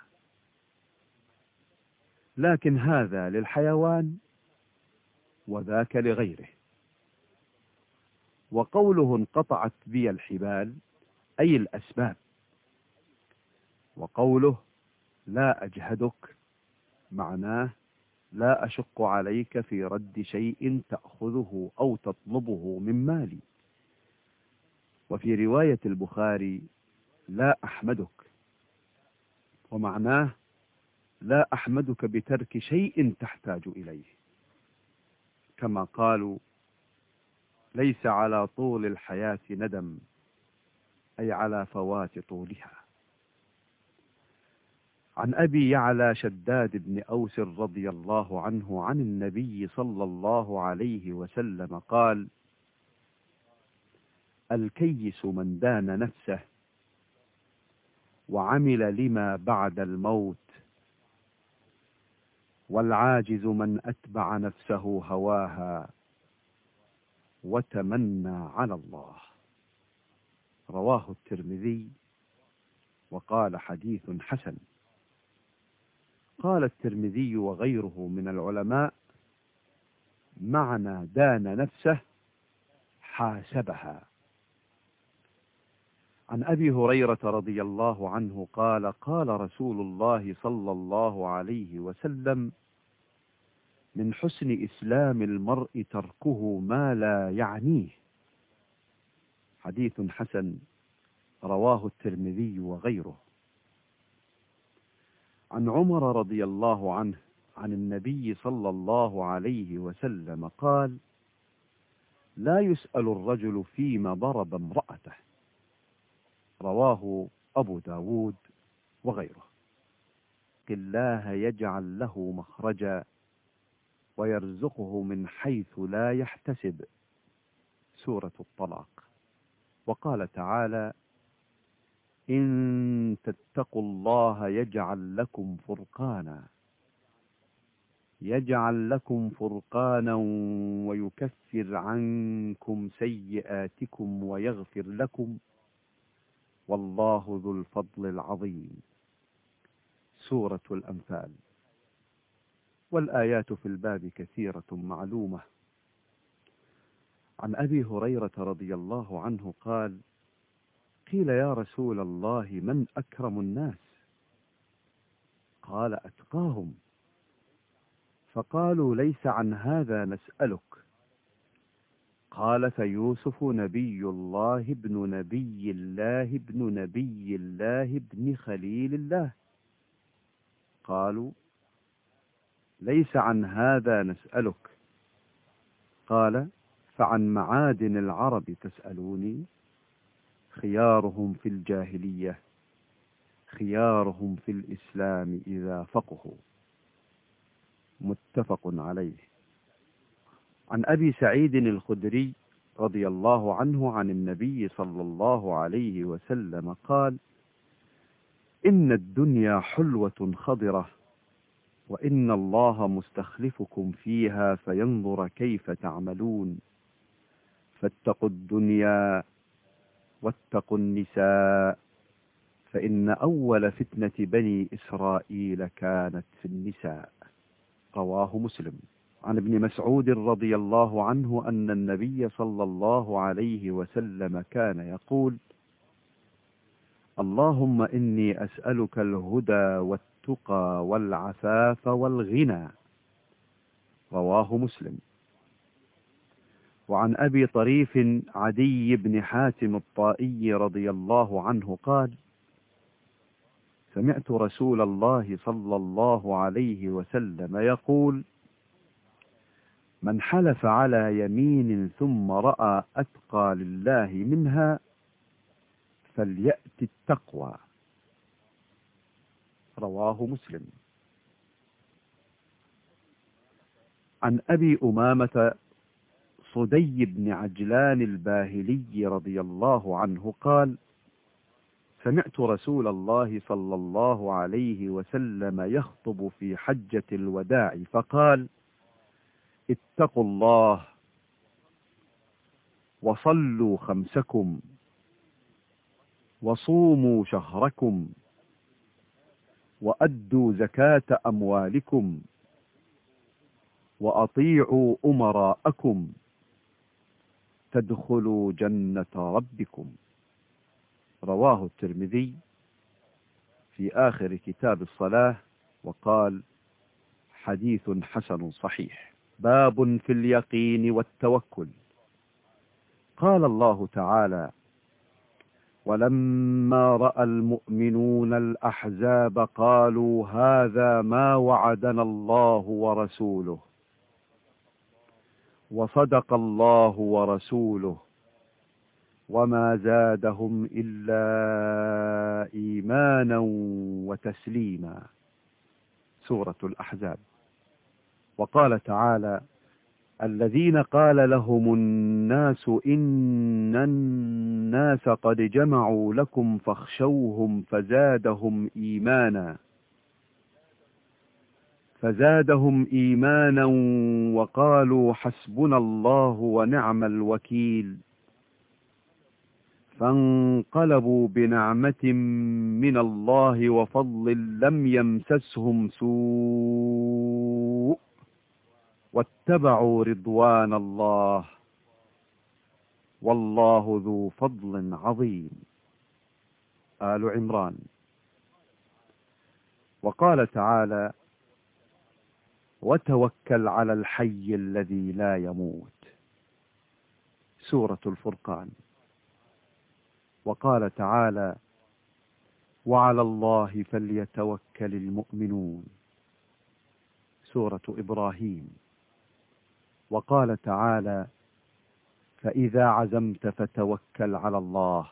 لكن هذا للحيوان وذاك لغيره. وقوله انقطعت بي الحبال أي الأسباب. وقوله لا أجهدك معناه لا أشق عليك في رد شيء تأخذه أو تطلبه من مالي. وفي رواية البخاري لا أحمدك، ومعناه لا أحمدك بترك شيء تحتاج إليه، كما قالوا ليس على طول الحياة ندم، أي على فوات طولها. عن أبي يعلى شداد بن أوس رضي الله عنه عن النبي صلى الله عليه وسلم قال: الكيس من دان نفسه وعمل لما بعد الموت، والعاجز من أتبع نفسه هواها وتمنى على الله. رواه الترمذي وقال حديث حسن. قال الترمذي وغيره من العلماء معنى دان نفسه حاسبها. عن أبي هريرة رضي الله عنه قال: قال رسول الله صلى الله عليه وسلم: من حسن إسلام المرء تركه ما لا يعنيه. حديث حسن رواه الترمذي وغيره. عن عمر رضي الله عنه عن النبي صلى الله عليه وسلم قال: لا يسأل الرجل فيما ضرب امرأته. رواه أبو داود وغيره. الله يجعل له مخرجا ويرزقه من حيث لا يحتسب. سورة الطلاق. وقال تعالى: إن تتقوا الله يجعل لكم فرقانا يجعل لكم فرقانا ويكفر عنكم سيئاتكم ويغفر لكم والله ذو الفضل العظيم. سورة الأنفال. والآيات في الباب كثيرة معلومة. عن أبي هريرة رضي الله عنه قال: قيل يا رسول الله من أكرم الناس؟ قال أتقاهم. فقالوا ليس عن هذا نسألك. قال فيوسف نبي الله ابن نبي الله ابن نبي الله ابن خليل الله. قالوا ليس عن هذا نسألك. قال فعن معادن العرب تسألوني؟ خيارهم في الجاهلية خيارهم في الإسلام إذا فقهوا. متفق عليه. عن أبي سعيد الخدري رضي الله عنه عن النبي صلى الله عليه وسلم قال: إن الدنيا حلوة خضرة، وإن الله مستخلفكم فيها فينظر كيف تعملون، فاتقوا الدنيا واتقوا النساء، فإن أول فتنة بني إسرائيل كانت في النساء. رواه مسلم. عن ابن مسعود رضي الله عنه أن النبي صلى الله عليه وسلم كان يقول: اللهم إني أسألك الهدى والتقى والعفاف والغنى. رواه مسلم. وعن أبي طريف عدي بن حاتم الطائي رضي الله عنه قال: سمعت رسول الله صلى الله عليه وسلم يقول: من حلف على يمين ثم رأى أتقى لله منها فليأت التقوى. رواه مسلم. عن أبي أمامة صدي بن عجلان الباهلي رضي الله عنه قال: سمعت رسول الله صلى الله عليه وسلم يخطب في حجة الوداع فقال: اتقوا الله وصلوا خمسكم وصوموا شهركم وأدوا زكاة أموالكم وأطيعوا أمراءكم تدخلوا جنة ربكم. رواه الترمذي في آخر كتاب الصلاة وقال: حديث حسن صحيح. باب في اليقين والتوكل. قال الله تعالى: ولما رأى المؤمنون الأحزاب قالوا هذا ما وعدنا الله ورسوله وصدق الله ورسوله وما زادهم إلا إيمانا وتسليما. سورة الأحزاب. وقال تعالى: الذين قال لهم الناس إن الناس قد جمعوا لكم فاخشوهم فزادهم إيمانا فزادهم إيمانا وقالوا حسبنا الله ونعم الوكيل. فانقلبوا بنعمة من الله وفضل لم يمسسهم سوء واتبعوا رضوان الله والله ذو فضل عظيم. آل عمران. وقال تعالى: وتوكل على الحي الذي لا يموت. سورة الفرقان. وقال تعالى: وعلى الله فليتوكل المؤمنون. سورة إبراهيم. وقال تعالى: فإذا عزمت فتوكل على الله.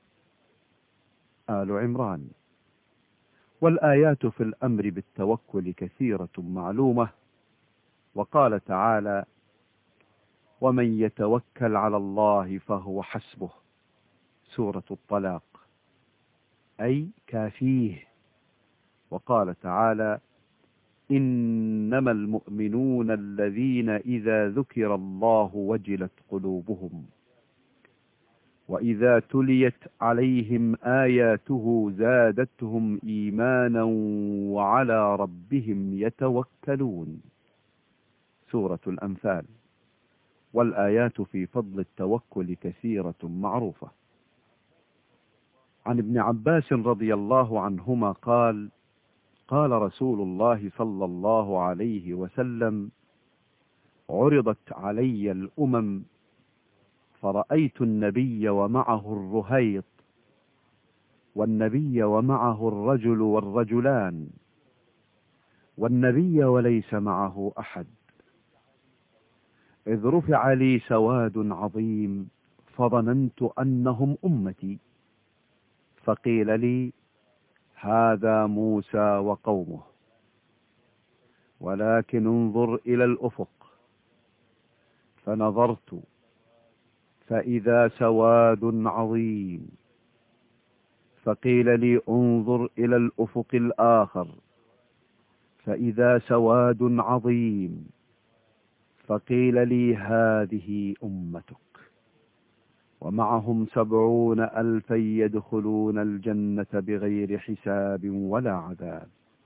آل عمران. والآيات في الأمر بالتوكل كثيرة معلومة. وقال تعالى: ومن يتوكل على الله فهو حسبه. سورة الطلاق، أي كافيه. وقال تعالى: إنما المؤمنون الذين إذا ذكر الله وجلت قلوبهم وإذا تليت عليهم آياته زادتهم إيمانا وعلى ربهم يتوكلون. سورة الأنفال. والآيات في فضل التوكل كثيرة معروفة. عن ابن عباس رضي الله عنهما قال: قال رسول الله صلى الله عليه وسلم: عرضت علي الأمم فرأيت النبي ومعه الرهيط، والنبي ومعه الرجل والرجلان، والنبي وليس معه أحد، إذ رفع لي سواد عظيم فظننت أنهم أمتي، فقيل لي: هذا موسى وقومه، ولكن انظر إلى الأفق. فنظرت فإذا سواد عظيم، فقيل لي: انظر إلى الأفق الآخر، فإذا سواد عظيم، فقيل لي: هذه أمتك، ومعهم سبعون ألفا يدخلون الجنة بغير حساب ولا عذاب.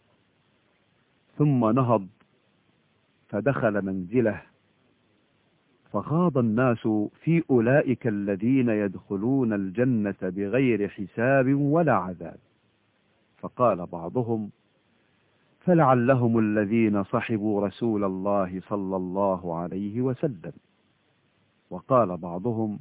ثم نهض فدخل منزله، فخاض الناس في أولئك الذين يدخلون الجنة بغير حساب ولا عذاب، فقال بعضهم: فلعلهم الذين صحبوا رسول الله صلى الله عليه وسلم، وقال بعضهم: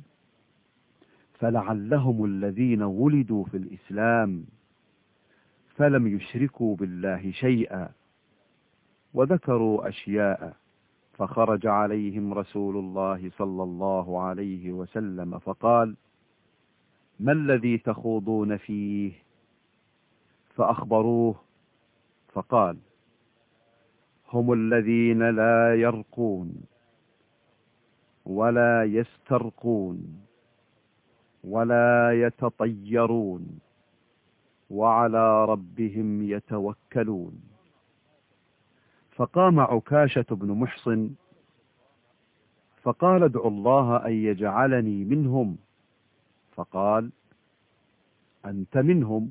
فلعلهم الذين ولدوا في الإسلام فلم يشركوا بالله شيئا، وذكروا أشياء، فخرج عليهم رسول الله صلى الله عليه وسلم فقال: ما الذي تخوضون فيه؟ فأخبروه، فقال: هم الذين لا يرقون ولا يسترقون ولا يتطيرون وعلى ربهم يتوكلون. فقام عكاشة بن محصن فقال: ادعوا الله أن يجعلني منهم، فقال: أنت منهم.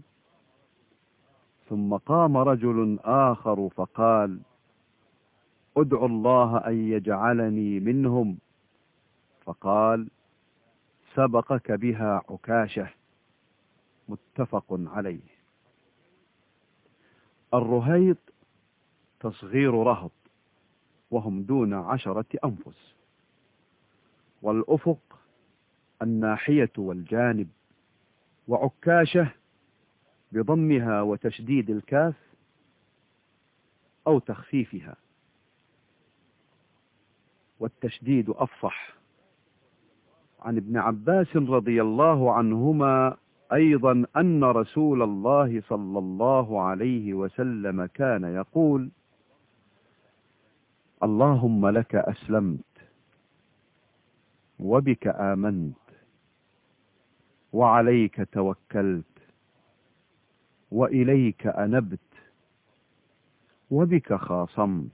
ثم قام رجل آخر فقال: ادعوا الله أن يجعلني منهم، فقال: سبقك بها عكاشة. متفق عليه. الرهيط تصغير رهط، وهم دون عشرة أنفس. والأفق الناحية والجانب. وعكاشة بضمها وتشديد الكاف أو تخفيفها، والتشديد أفصح. عن ابن عباس رضي الله عنهما أيضا أن رسول الله صلى الله عليه وسلم كان يقول: اللهم لك أسلمت، وبك آمنت، وعليك توكلت، وإليك أنبت، وبك خاصمت.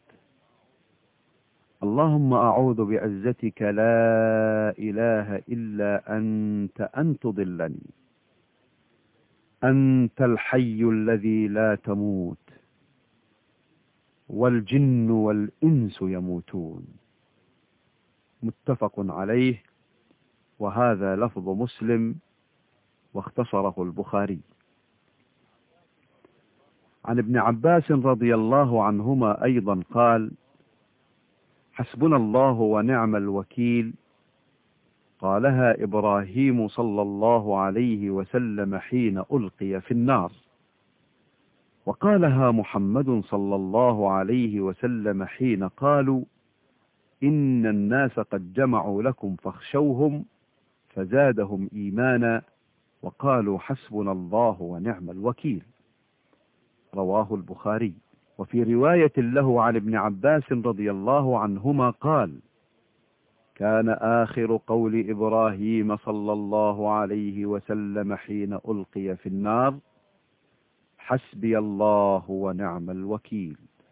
اللهم أعوذ بعزتك لا إله إلا أنت أن تضلني، أنت الحي الذي لا تموت، والجن والإنس يموتون. متفق عليه، وهذا لفظ مسلم واختصره البخاري. عن ابن عباس رضي الله عنهما أيضا قال: حسبنا الله ونعم الوكيل، قالها إبراهيم صلى الله عليه وسلم حين ألقي في النار، وقالها محمد صلى الله عليه وسلم حين قالوا: إن الناس قد جمعوا لكم فاخشوهم، فزادهم إيمانا، وقالوا حسبنا الله ونعم الوكيل. رواه البخاري. وفي رواية له عن ابن عباس رضي الله عنهما قال: كان آخر قول إبراهيم صلى الله عليه وسلم حين ألقي في النار: حسبي الله ونعم الوكيل.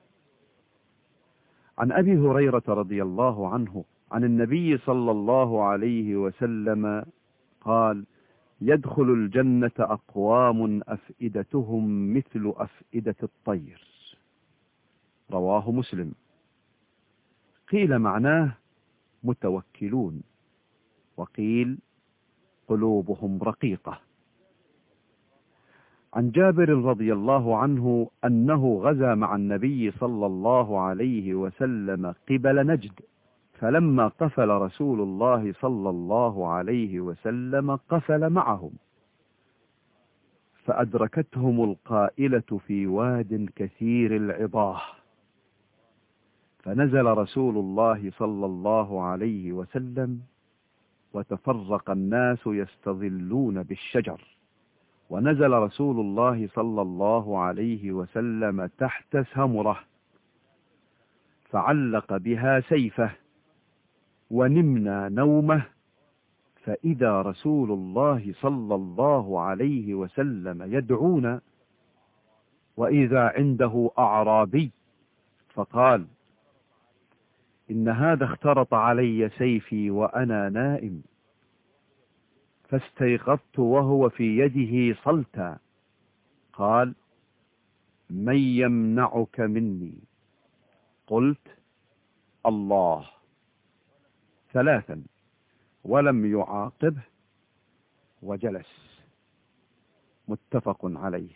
عن أبي هريرة رضي الله عنه عن النبي صلى الله عليه وسلم قال: يدخل الجنة أقوام أفئدتهم مثل أفئدة الطير. رواه مسلم. قيل معناه متوكلون، وقيل قلوبهم رقيقة. عن جابر رضي الله عنه أنه غزا مع النبي صلى الله عليه وسلم قبل نجد، فلما قفل رسول الله صلى الله عليه وسلم قفل معهم، فأدركتهم القائلة في واد كثير العضاه، فنزل رسول الله صلى الله عليه وسلم، وتفرق الناس يستظلون بالشجر، ونزل رسول الله صلى الله عليه وسلم تحت سمرة، فعلق بها سيفه، ونمنا نومه، فإذا رسول الله صلى الله عليه وسلم يدعونا، وإذا عنده أعرابي، فقال: إن هذا اخترط علي سيفي وأنا نائم، فاستيقظت وهو في يده صلتا، قال: من يمنعك مني؟ قلت: الله، ثلاثا، ولم يعاقبه، وجلس. متفق عليه.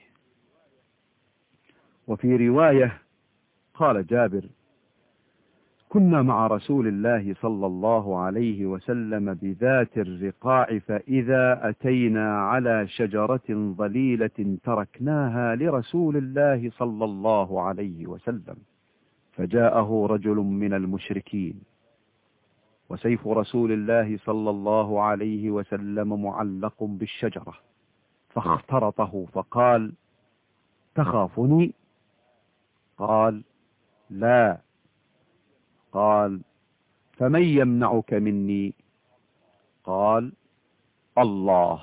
وفي رواية قال جابر: كنا مع رسول الله صلى الله عليه وسلم بذات الرقاع، فإذا أتينا على شجرة ظليلة تركناها لرسول الله صلى الله عليه وسلم، فجاءه رجل من المشركين، وسيف رسول الله صلى الله عليه وسلم معلق بالشجرة، فاخترطه فقال: تخافني؟ قال: لا. قال: فمن يمنعك مني؟ قال: الله.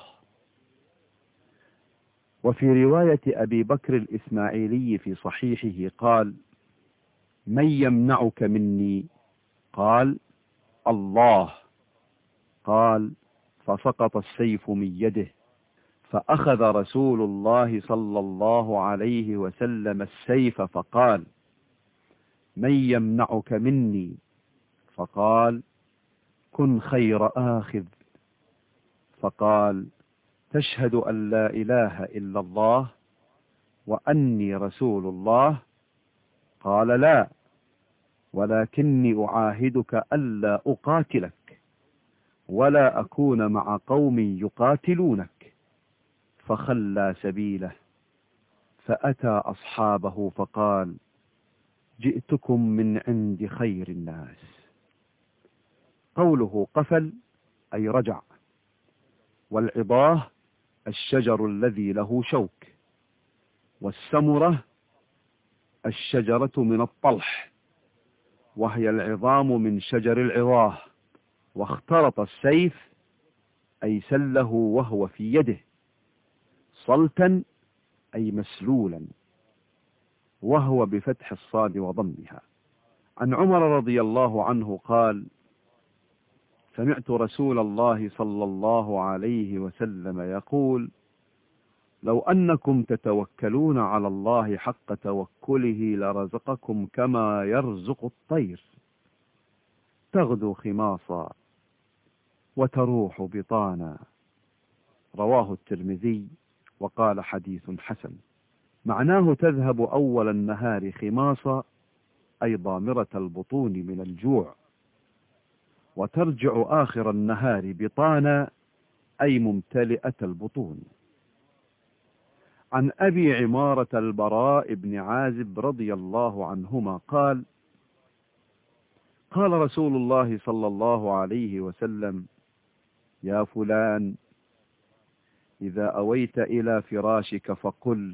وفي رواية أبي بكر الإسماعيلي في صحيحه قال: من يمنعك مني؟ قال: الله. قال: فسقط السيف من يده، فأخذ رسول الله صلى الله عليه وسلم السيف، فقال: من يمنعك مني؟ فقال: كن خير آخذ. فقال: تشهد أن لا إله إلا الله وأني رسول الله؟ قال: لا، ولكني أعاهدك ألا أقاتلك ولا أكون مع قوم يقاتلونك. فخلى سبيله، فأتى أصحابه فقال: جئتكم من عند خير الناس. قوله قفل أي رجع، والعضاه الشجر الذي له شوك، والسمرة الشجرة من الطلح، وهي العظام من شجر العضاه. واخترط السيف أي سله وهو في يده، صلتا أي مسلولا، وهو بفتح الصاد وضمها. عن عمر رضي الله عنه قال: سمعت رسول الله صلى الله عليه وسلم يقول: لو أنكم تتوكلون على الله حق توكله لرزقكم كما يرزق الطير، تغدو خماصا وتروح بطانا. رواه الترمذي وقال: حديث حسن. معناه تذهب أول النهار خماصا أي ضامرة البطون من الجوع، وترجع آخر النهار بطانا أي ممتلئة البطون. عن أبي عمارة البراء بن عازب رضي الله عنهما قال: قال رسول الله صلى الله عليه وسلم: يا فلان، إذا أويت إلى فراشك فقل: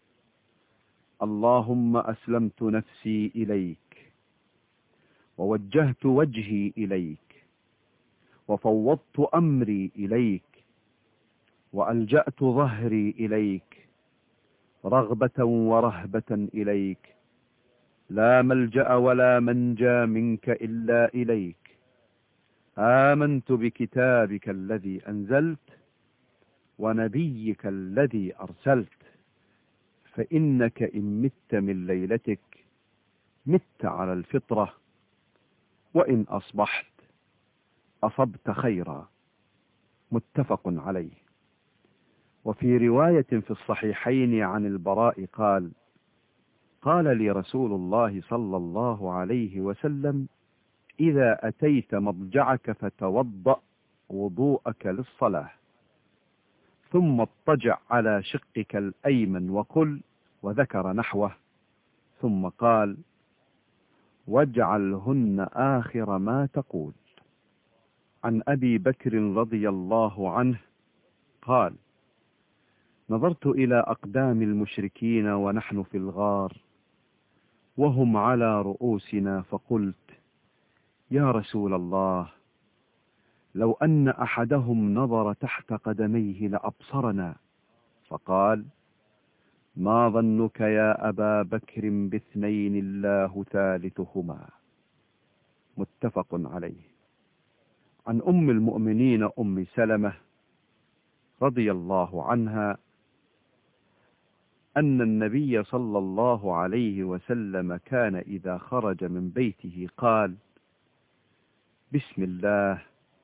اللهم أسلمت نفسي إليك، ووجهت وجهي إليك، وفوضت أمري إليك، وألجأت ظهري إليك، رغبة ورهبة إليك، لا ملجأ ولا منجى منك إلا إليك. آمنت بكتابك الذي أنزلت ونبيك الذي أرسلت، فإنك إن مت من ليلتك مت على الفطرة، وإن أصبحت أصبت خيرا. متفق عليه. وفي رواية في الصحيحين عن البراء قال: قال لي رسول الله صلى الله عليه وسلم: إذا أتيت مضجعك فتوضأ وضوءك للصلاة، ثم اضطجع على شقك الأيمن وقل، وذكر نحوه، ثم قال: واجعلهن آخر ما تقول. عن أبي بكر رضي الله عنه قال: نظرت إلى أقدام المشركين ونحن في الغار وهم على رؤوسنا، فقلت: يا رسول الله، لو أن أحدهم نظر تحت قدميه لأبصرنا. فقال: ما ظنك يا أبا بكر باثنين الله ثالثهما. متفق عليه. عن أم المؤمنين أم سلمة رضي الله عنها أن النبي صلى الله عليه وسلم كان إذا خرج من بيته قال: بسم الله،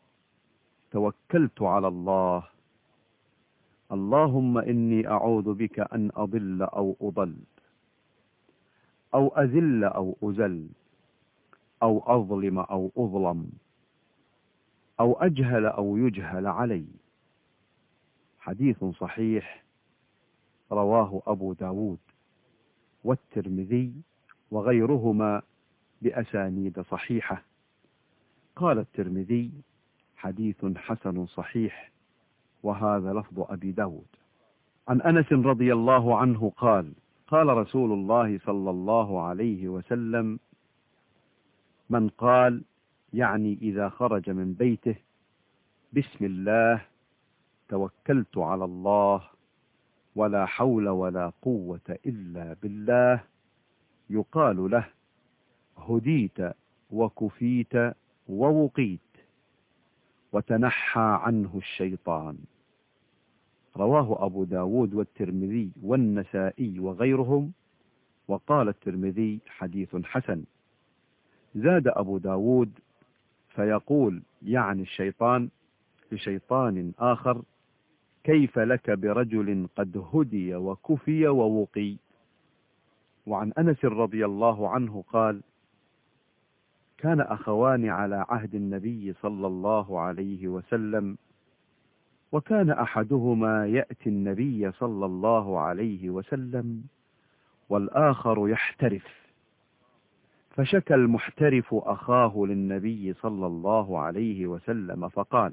توكلت على الله، اللهم إني أعوذ بك أن أضل أو أضل، أو أذل أو أزل، أو أظلم أو أظلم، أو أجهل أو يجهل علي. حديث صحيح رواه أبو داود والترمذي وغيرهما بأسانيد صحيحة. قال الترمذي: حديث حسن صحيح، وهذا لفظ أبي داود. عن أنس رضي الله عنه قال: قال رسول الله صلى الله عليه وسلم: من قال، يعني إذا خرج من بيته: بسم الله، توكلت على الله، ولا حول ولا قوة إلا بالله، يقال له: هديت وكفيت ووقيت، وتنحى عنه الشيطان. رواه أبو داود والترمذي والنسائي وغيرهم، وقال الترمذي: حديث حسن. زاد أبو داود: فيقول، يعني الشيطان، لشيطان آخر: كيف لك برجل قد هدي وكفي ووقي. وعن أنس رضي الله عنه قال: كان أخوان على عهد النبي صلى الله عليه وسلم، وكان أحدهما يأتي النبي صلى الله عليه وسلم والآخر يحترف، فشكى المحترف أخاه للنبي صلى الله عليه وسلم فقال: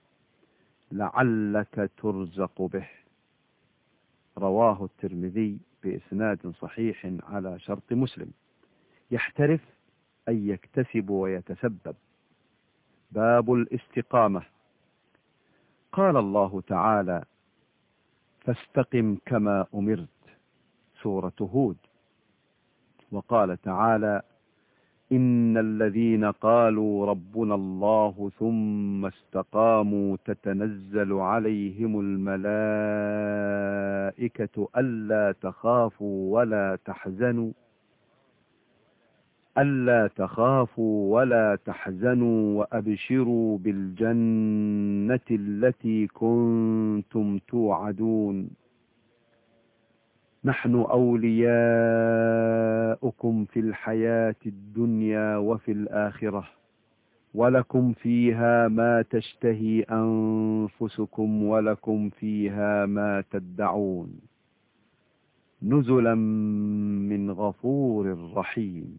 لعلك ترزق به. رواه الترمذي بإسناد صحيح على شرط مسلم. يحترف أي يكتسب ويتسبب. باب الاستقامة. قال الله تعالى: فاستقم كما أمرت، سورة هود. وقال تعالى: إن الذين قالوا ربنا الله ثم استقاموا تتنزل عليهم الملائكة ألا تخافوا ولا تحزنوا ألا تخافوا ولا تحزنوا وأبشروا بالجنة التي كنتم توعدون، نحن أولياؤكم في الحياة الدنيا وفي الآخرة، ولكم فيها ما تشتهي أنفسكم ولكم فيها ما تدعون، نزلا من غفور رحيم.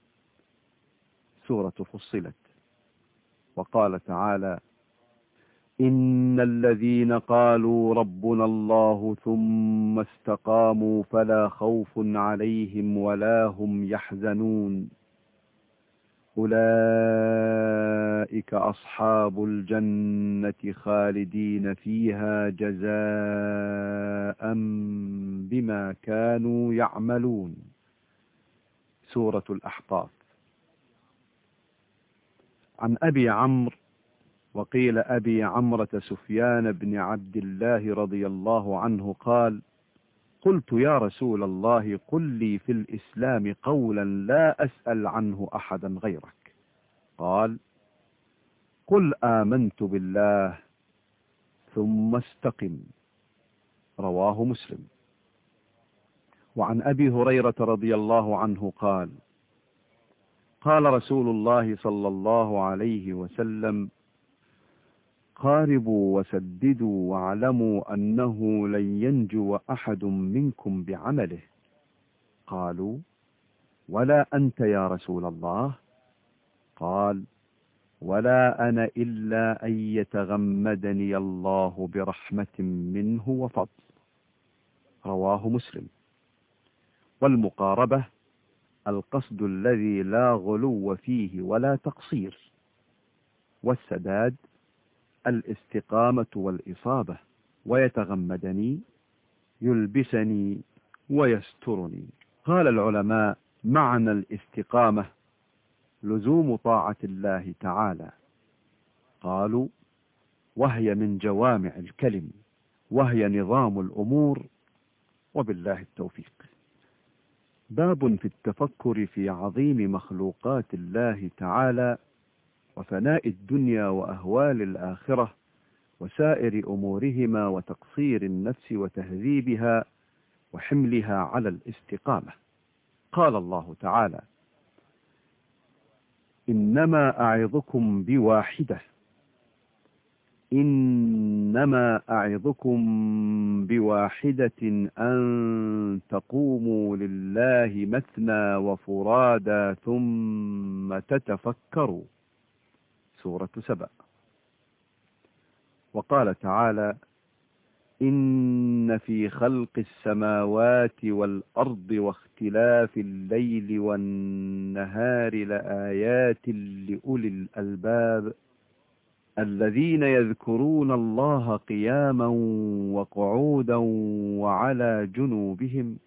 سورة فصلت. وقال تعالى: إن الذين قالوا ربنا الله ثم استقاموا فلا خوف عليهم ولا هم يحزنون، أولئك أصحاب الجنة خالدين فيها جزاء بما كانوا يعملون. سورة الأحقاف. عن أبي عمرو، وقيل أبي عمرة سفيان بن عبد الله رضي الله عنه قال: قلت يا رسول الله قل لي في الإسلام قولا لا أسأل عنه أحدا غيرك. قال: قل آمنت بالله ثم استقم. رواه مسلم. وعن أبي هريرة رضي الله عنه قال: قال رسول الله صلى الله عليه وسلم: قاربوا وسددوا واعلموا أنه لن ينجو أحد منكم بعمله. قالوا: ولا أنت يا رسول الله؟ قال: ولا أنا إلا أن يتغمدني الله برحمة منه وفضل. رواه مسلم. والمقاربة القصد الذي لا غلو فيه ولا تقصير، والسداد الاستقامة والإصابة، ويتغمدني يلبسني ويسترني. قال العلماء: معنى الاستقامة لزوم طاعة الله تعالى. قالوا: وهي من جوامع الكلم، وهي نظام الأمور، وبالله التوفيق. باب في التفكر في عظيم مخلوقات الله تعالى، وفناء الدنيا وأهوال الآخرة، وسائر أمورهما، وتقصير النفس وتهذيبها، وحملها على الاستقامة. قال الله تعالى: إنما أعظكم بواحدة إنما أعظكم بواحدة أن تقوموا لله مثنى وفرادا ثم تتفكروا. سورة سبأ. وقال تعالى: إن في خلق السماوات والأرض واختلاف الليل والنهار لآيات لأولي الألباب الذين يذكرون الله قياما وقعودا وعلى جنوبهم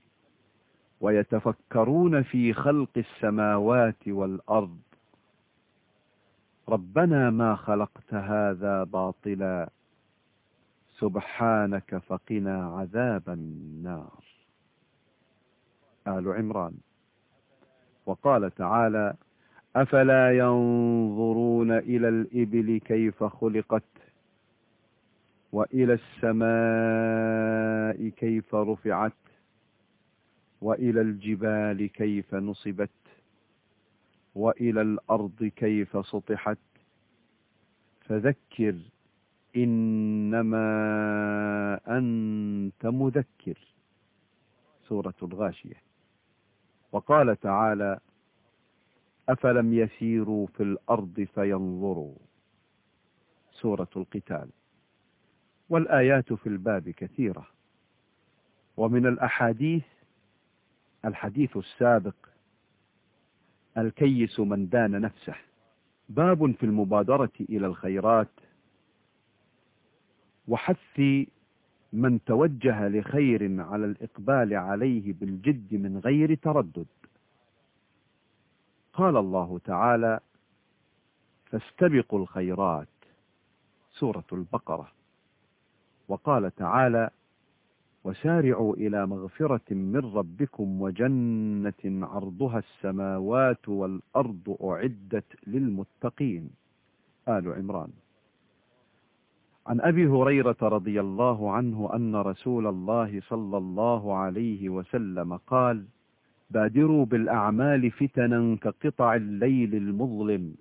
ويتفكرون في خلق السماوات والأرض ربنا ما خلقت هذا باطلا سبحانك فقنا عذاب النار. آل عمران. وقال تعالى: أفلا ينظرون إلى الإبل كيف خلقت وإلى السماء كيف رفعت وإلى الجبال كيف نصبت وإلى الأرض كيف سطحت فذكر إنما أنت مذكر. سورة الغاشية. وقال تعالى: أفلم يسيروا في الأرض فينظروا. سورة القتال. والآيات في الباب كثيرة. ومن الأحاديث الحديث السابق: الكيس من دان نفسه. باب في المبادرة إلى الخيرات وحث من توجه لخير على الإقبال عليه بالجد من غير تردد. قال الله تعالى: فاستبقوا الخيرات. سورة البقرة. وقال تعالى: وسارعوا إلى مغفرة من ربكم وجنة عرضها السماوات والأرض أعدت للمتقين. آل عمران. عن أبي هريرة رضي الله عنه أن رسول الله صلى الله عليه وسلم قال: بادروا بالأعمال فتنا كقطع الليل المظلم،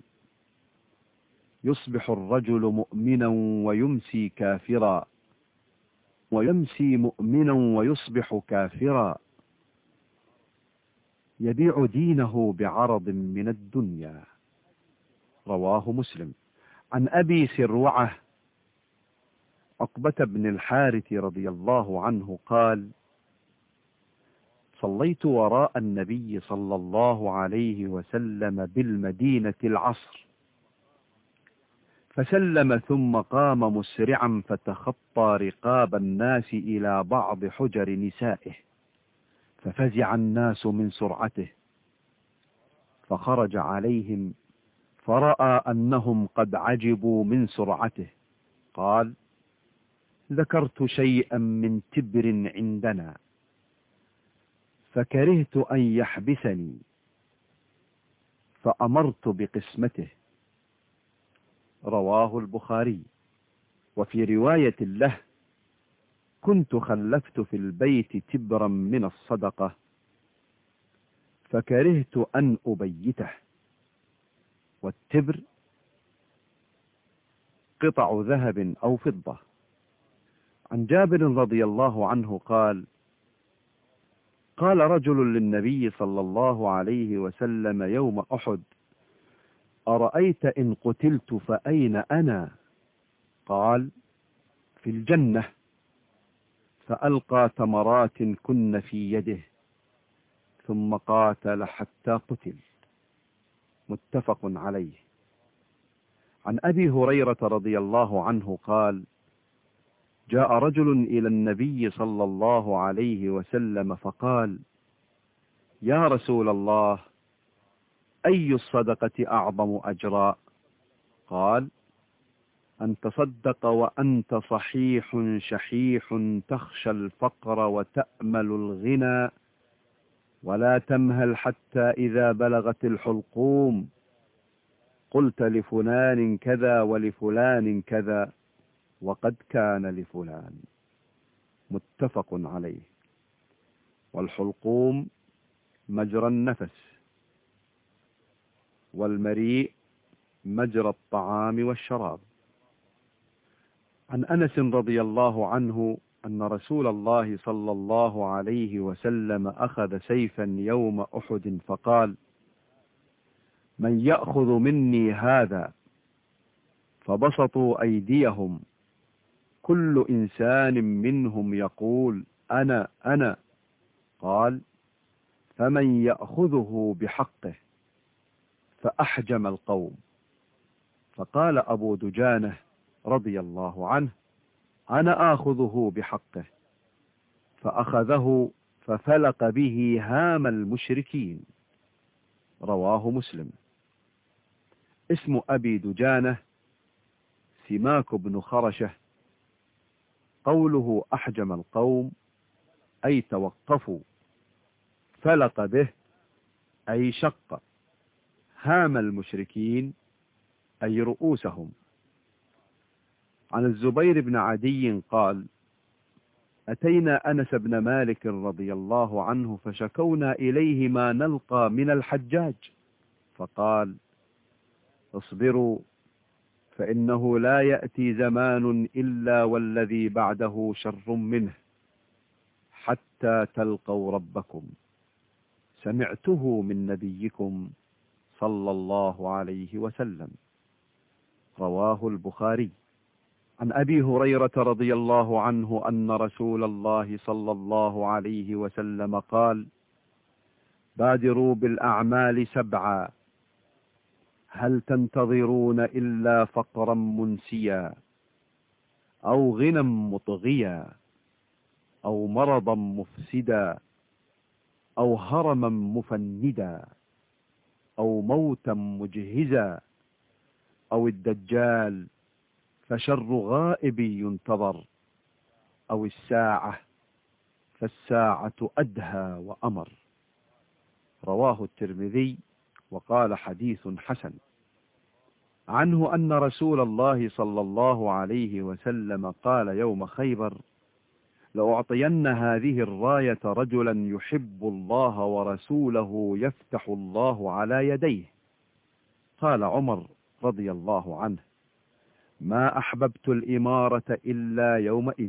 يصبح الرجل مؤمنا ويمسي كافرا ويمسي مؤمنا ويصبح كافرا، يبيع دينه بعرض من الدنيا. رواه مسلم. عن أبي سروعة عقبة بن الحارث رضي الله عنه قال: صليت وراء النبي صلى الله عليه وسلم بالمدينة العصر، فسلم ثم قام مسرعا فتخطى رقاب الناس إلى بعض حجر نسائه، ففزع الناس من سرعته، فخرج عليهم فرأى أنهم قد عجبوا من سرعته، قال: ذكرت شيئا من تبر عندنا فكرهت أن يحبسني فأمرت بقسمته. رواه البخاري. وفي رواية له: كنت خلفت في البيت تبرا من الصدقة فكرهت أن أبيته. والتبر قطع ذهب أو فضة. عن جابر رضي الله عنه قال: قال رجل للنبي صلى الله عليه وسلم يوم أحد: أرأيت إن قتلت فأين أنا؟ قال: في الجنة. فألقى تمرات كن في يده ثم قاتل حتى قتل. متفق عليه. عن أبي هريرة رضي الله عنه قال: جاء رجل إلى النبي صلى الله عليه وسلم فقال: يا رسول الله، أي الصدقة أعظم أجرا؟ قال: أن تصدق وأنت صحيح شحيح تخشى الفقر وتأمل الغنى ولا تمهل حتى إذا بلغت الحلقوم قلت لفلان كذا ولفلان كذا وقد كان لفلان. متفق عليه. والحلقوم مجرى النفس، والمريء مجرى الطعام والشراب. عن أنس رضي الله عنه أن رسول الله صلى الله عليه وسلم أخذ سيفا يوم أحد فقال: من يأخذ مني هذا؟ فبسطوا أيديهم، كل إنسان منهم يقول: أنا أنا. قال: فمن يأخذه بحقه؟ فأحجم القوم. فقال أبو دجانة رضي الله عنه: أنا آخذه بحقه. فأخذه ففلق به هام المشركين. رواه مسلم. اسم أبي دجانة سماك بن خرشة. قوله أحجم القوم أي توقفوا، فلق به أي شق، هام المشركين أي رؤوسهم. عن الزبير بن عدي قال: أتينا أنس بن مالك رضي الله عنه فشكونا إليه ما نلقى من الحجاج، فقال: اصبروا فإنه لا يأتي زمان إلا والذي بعده شر منه حتى تلقوا ربكم، سمعته من نبيكم صلى الله عليه وسلم. رواه البخاري. عن أبي هريرة رضي الله عنه أن رسول الله صلى الله عليه وسلم قال: بادروا بالأعمال سبعا، هل تنتظرون إلا فقرا منسيا أو غنى مطغيا أو مرضا مفسدا أو هرما مفندا أو موتا مجهزا أو الدجال فشر غائب ينتظر أو الساعة فالساعة أدهى وأمر. رواه الترمذي وقال حديث حسن. عنه أن رسول الله صلى الله عليه وسلم قال يوم خيبر: لأعطين هذه الراية رجلا يحب الله ورسوله يفتح الله على يديه. قال عمر رضي الله عنه: ما أحببت الإمارة إلا يومئذ،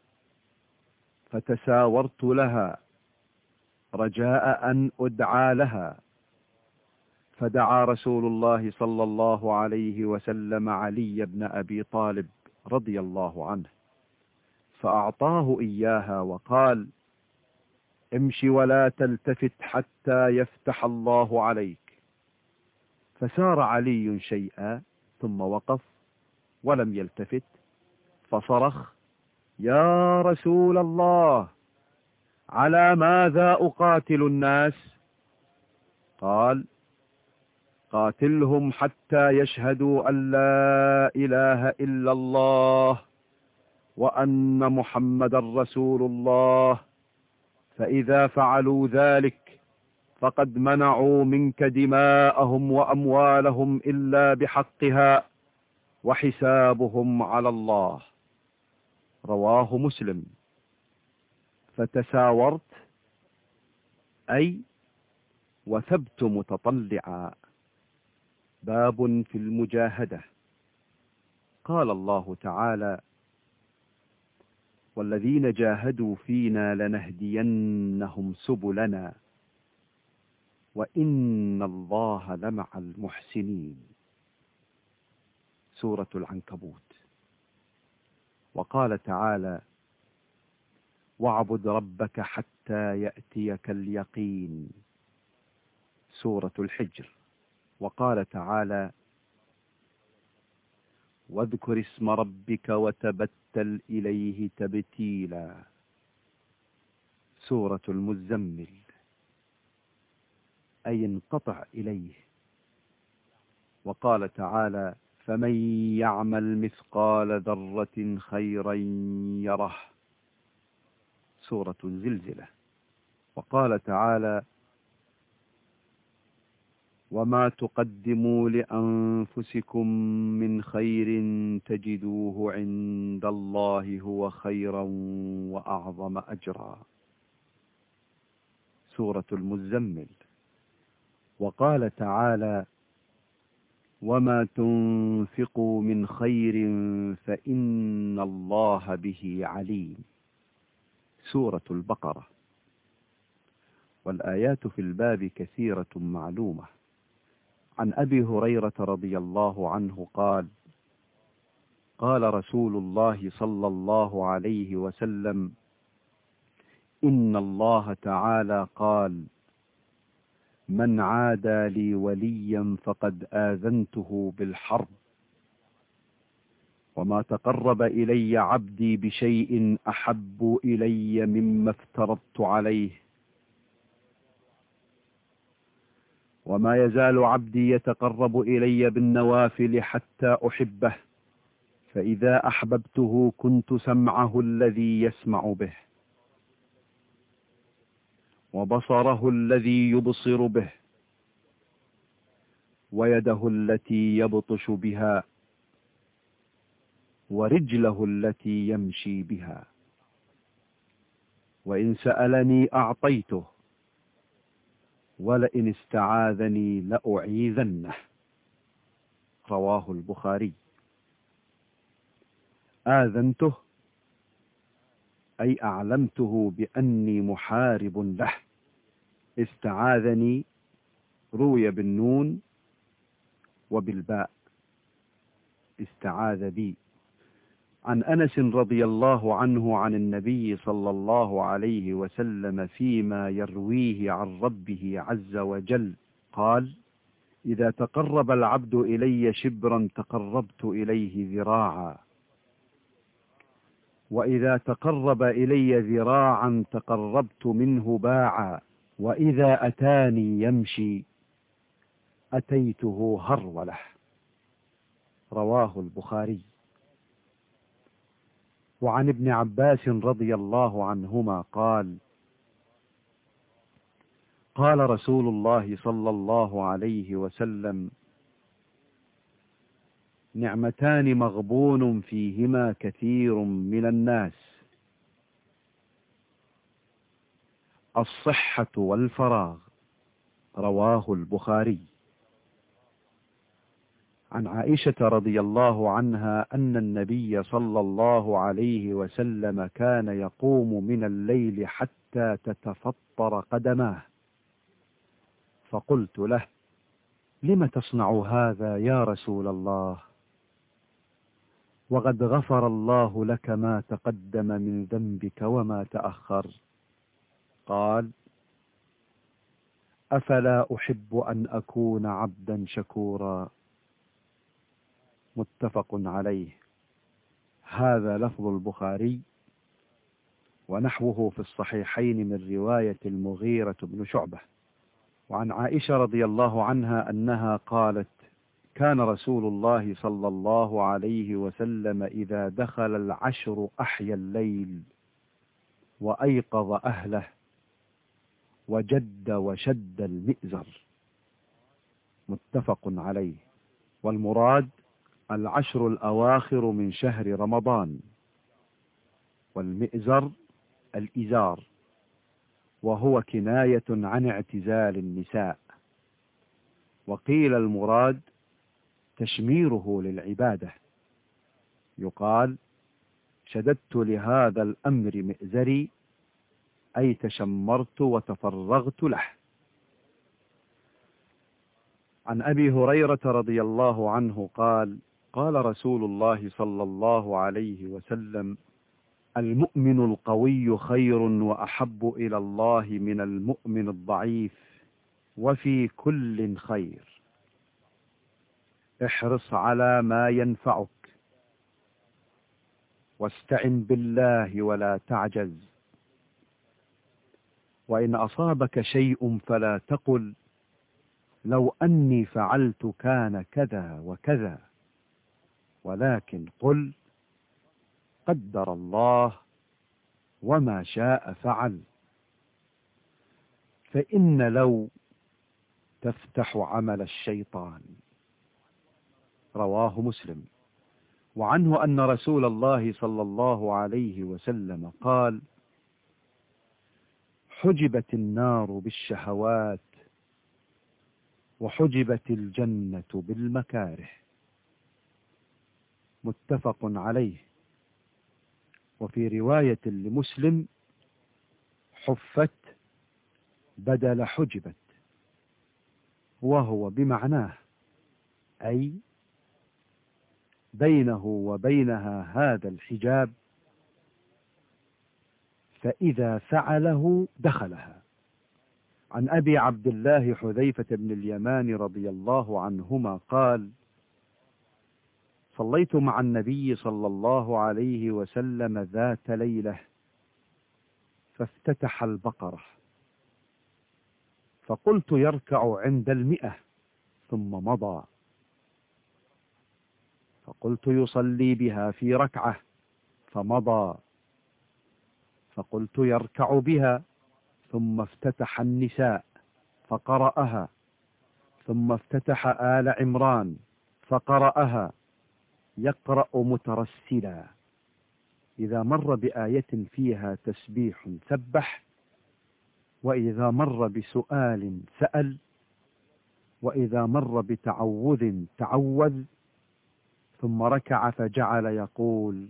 فتساورت لها رجاء أن أدعى لها، فدعا رسول الله صلى الله عليه وسلم علي بن أبي طالب رضي الله عنه فأعطاه إياها وقال: امشي ولا تلتفت حتى يفتح الله عليك. فسار علي شيئا ثم وقف ولم يلتفت، فصرخ: يا رسول الله، على ماذا أقاتل الناس؟ قال: قاتلهم حتى يشهدوا أن لا إله إلا الله وأن محمد رسول الله، فإذا فعلوا ذلك فقد منعوا منك دماءهم وأموالهم إلا بحقها وحسابهم على الله. رواه مسلم. فتساورت أي وثبت متطلعا. باب في المجاهدة. قال الله تعالى: والذين جاهدوا فينا لنهدينهم سبلنا وإن الله لمع المحسنين. سورة العنكبوت. وقال تعالى: واعبد ربك حتى يأتيك اليقين. سورة الحجر. وقال تعالى: واذكر اسم ربك وتبتل إليه تبتيلا. سورة المزمل، أي انقطع إليه. وقال تعالى: فمن يعمل مثقال ذرة خيرا يره. سورة الزلزلة. وقال تعالى: وما تقدموا لأنفسكم من خير تجدوه عند الله هو خيرا وأعظم أجرا. سورة المزمل. وقال تعالى: وما تنفقوا من خير فإن الله به عليم. سورة البقرة. والآيات في الباب كثيرة معلومة. عن أبي هريرة رضي الله عنه قال: قال رسول الله صلى الله عليه وسلم: إن الله تعالى قال: من عادى لي وليا فقد آذنته بالحرب. وما تقرب إلي عبدي بشيء أحب إلي مما افترضت عليه. وما يزال عبدي يتقرب إلي بالنوافل حتى أحبه، فإذا أحببته كنت سمعه الذي يسمع به، وبصره الذي يبصر به، ويده التي يبطش بها، ورجله التي يمشي بها. وإن سألني أعطيته، ولئن استعاذني لأعيذنه. رواه البخاري. آذنته أي أعلمته بأني محارب له. استعاذني روي بالنون وبالباء، استعاذ بي. عن أنس رضي الله عنه عن النبي صلى الله عليه وسلم فيما يرويه عن ربه عز وجل قال: إذا تقرب العبد إلي شبرا تقربت إليه ذراعا، وإذا تقرب إلي ذراعا تقربت منه باعا، وإذا أتاني يمشي أتيته هرولة. رواه البخاري. وعن ابن عباس رضي الله عنهما قال: قال رسول الله صلى الله عليه وسلم: نعمتان مغبون فيهما كثير من الناس، الصحة والفراغ. رواه البخاري. عن عائشة رضي الله عنها أن النبي صلى الله عليه وسلم كان يقوم من الليل حتى تتفطر قدماه، فقلت له: لم تصنع هذا يا رسول الله؟ وقد غفر الله لك ما تقدم من ذنبك وما تأخر. قال: أفلا أحب أن أكون عبدا شكورا. متفق عليه. هذا لفظ البخاري، ونحوه في الصحيحين من رواية المغيرة بن شعبة. وعن عائشة رضي الله عنها أنها قالت: كان رسول الله صلى الله عليه وسلم إذا دخل العشر أحيا الليل وأيقظ أهله وجد وشد المئزر. متفق عليه. والمراد العشر الأواخر من شهر رمضان، والمئزر الإزار، وهو كناية عن اعتزال النساء. وقيل المراد تشميره للعبادة، يقال شددت لهذا الأمر مئزري، أي تشمرت وتفرغت له. عن أبي هريرة رضي الله عنه قال: قال رسول الله صلى الله عليه وسلم: المؤمن القوي خير وأحب إلى الله من المؤمن الضعيف، وفي كل خير. احرص على ما ينفعك، واستعن بالله ولا تعجز. وإن أصابك شيء فلا تقل لو أني فعلت كان كذا وكذا، ولكن قل قدر الله وما شاء فعل. فإن لو تفتح عمل الشيطان. رواه مسلم. وعنه أن رسول الله صلى الله عليه وسلم قال: حجبت النار بالشهوات، وحجبت الجنة بالمكاره. متفق عليه. وفي رواية لمسلم: حفت بدل حجبت، وهو بمعناه، أي بينه وبينها هذا الحجاب، فإذا فعله دخلها. عن أبي عبد الله حذيفة بن اليمان رضي الله عنهما قال: صليت مع النبي صلى الله عليه وسلم ذات ليلة، فافتتح البقرة، فقلت يركع عند المئة، ثم مضى، فقلت يصلي بها في ركعة، فمضى، فقلت يركع بها، ثم افتتح النساء فقرأها، ثم افتتح آل عمران فقرأها، يقرأ مترسلا، إذا مر بآية فيها تسبيح سبح، وإذا مر بسؤال سأل، وإذا مر بتعوذ تعوذ، ثم ركع فجعل يقول: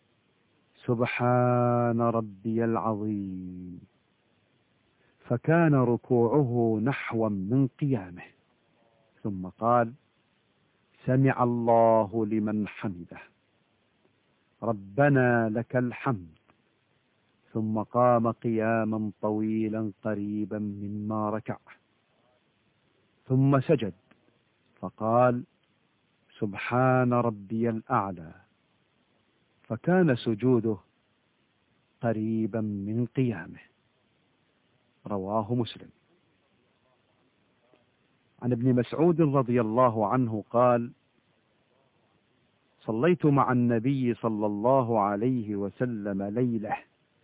سبحان ربي العظيم، فكان ركوعه نحوا من قيامه، ثم قال: سمع الله لمن حمده، ربنا لك الحمد، ثم قام قياما طويلا قريبا مما ركع، ثم سجد فقال: سبحان ربي الأعلى، فكان سجوده قريبا من قيامه. رواه مسلم. عن ابن مسعود رضي الله عنه قال: صليت مع النبي صلى الله عليه وسلم ليلة،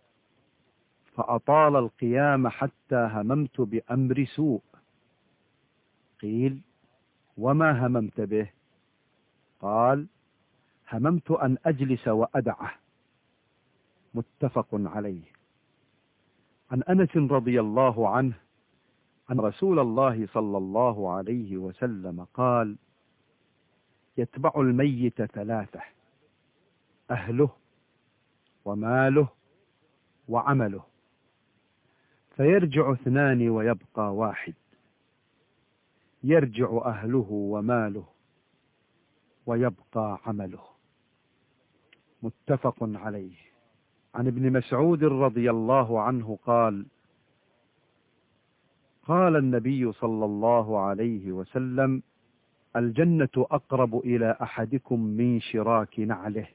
فأطال القيام حتى هممت بأمر سوء. قيل: وما هممت به؟ قال: هممت أن أجلس وأدعه. متفق عليه. عن أنس رضي الله عنه أن رسول الله صلى الله عليه وسلم قال: يتبع الميت ثلاثة: أهله وماله وعمله، فيرجع اثنان ويبقى واحد. يرجع أهله وماله ويبقى عمله. متفق عليه. عن ابن مسعود رضي الله عنه قال: قال النبي صلى الله عليه وسلم: الجنة أقرب إلى أحدكم من شراك نعله،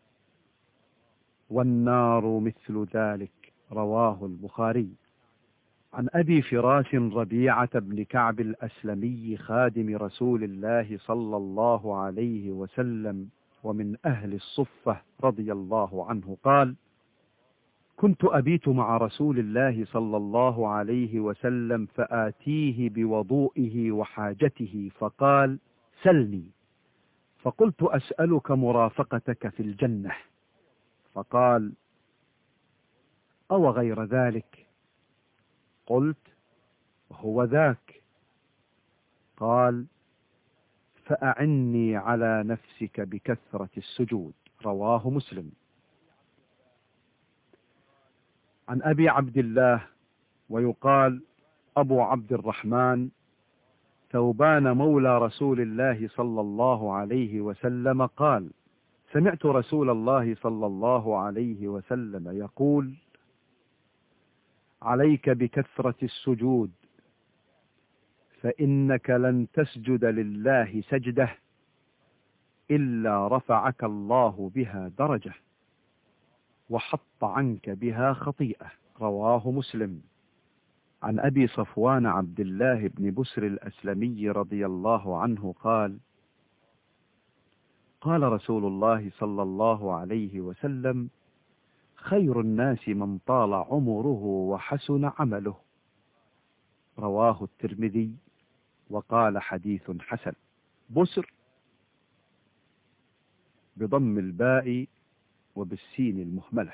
والنار مثل ذلك. رواه البخاري. عن أبي فراس ربيعة بن كعب الأسلمي خادم رسول الله صلى الله عليه وسلم ومن أهل الصفة رضي الله عنه قال: كنت أبيت مع رسول الله صلى الله عليه وسلم، فآتيه بوضوئه وحاجته، فقال: سلني. فقلت: أسألك مرافقتك في الجنة. فقال: أو غير ذلك؟ قلت: هو ذاك. قال: فأعني على نفسك بكثرة السجود. رواه مسلم. عن أبي عبد الله ويقال أبو عبد الرحمن ثوبان مولى رسول الله صلى الله عليه وسلم قال: سمعت رسول الله صلى الله عليه وسلم يقول: عليك بكثرة السجود، فإنك لن تسجد لله سجدة إلا رفعك الله بها درجة وحط عنك بها خطيئة. رواه مسلم. عن أبي صفوان عبد الله بن بسر الأسلمي رضي الله عنه قال: قال رسول الله صلى الله عليه وسلم: خير الناس من طال عمره وحسن عمله. رواه الترمذي وقال حديث حسن. بسر بضم الباء وبالسين المهملة.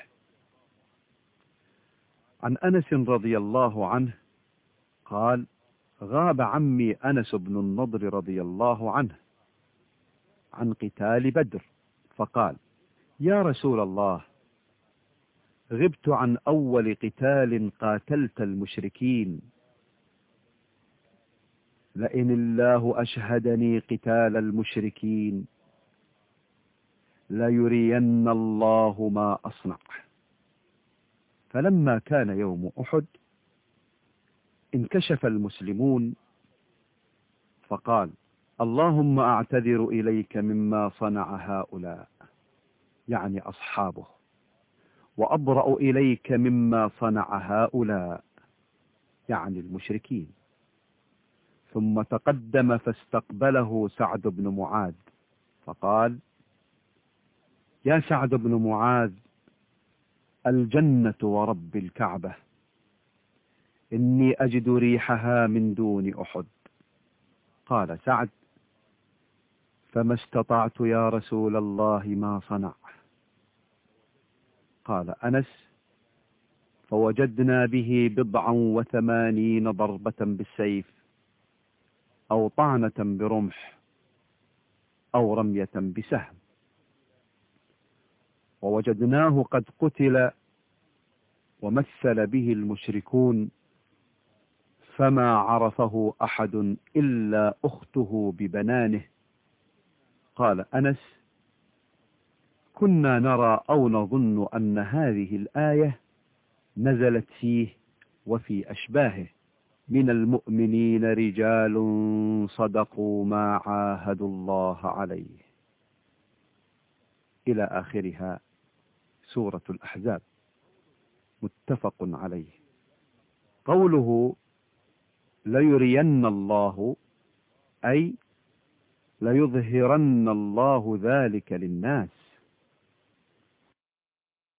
عن أنس رضي الله عنه قال: غاب عمي أنس بن النضر رضي الله عنه عن قتال بدر، فقال: يا رسول الله، غبت عن أول قتال قاتلت المشركين، لئن الله أشهدني قتال المشركين ليرين الله ما أصنع. فلما كان يوم أحد انكشف المسلمون فقال: اللهم أعتذر إليك مما صنع هؤلاء، يعني أصحابه، وأبرأ إليك مما صنع هؤلاء، يعني المشركين. ثم تقدم فاستقبله سعد بن معاذ فقال: يا سعد بن معاذ، الجنة ورب الكعبة، إني أجد ريحها من دون أحد. قال سعد: فما استطعت يا رسول الله ما صنع. قال أنس: فوجدنا به بضعا وثمانين ضربة بالسيف، أو طعنة برمح، أو رمية بسهم، ووجدناه قد قتل ومثل به المشركون، فما عرفه أحد إلا أخته ببنانه. قال أنس: كنا نرى أو نظن أن هذه الآية نزلت فيه وفي أشباهه: من المؤمنين رجال صدقوا ما عاهدوا الله عليه، إلى آخرها. سورة الأحزاب. متفق عليه. قوله ليرين الله، أي ليظهرن الله ذلك للناس،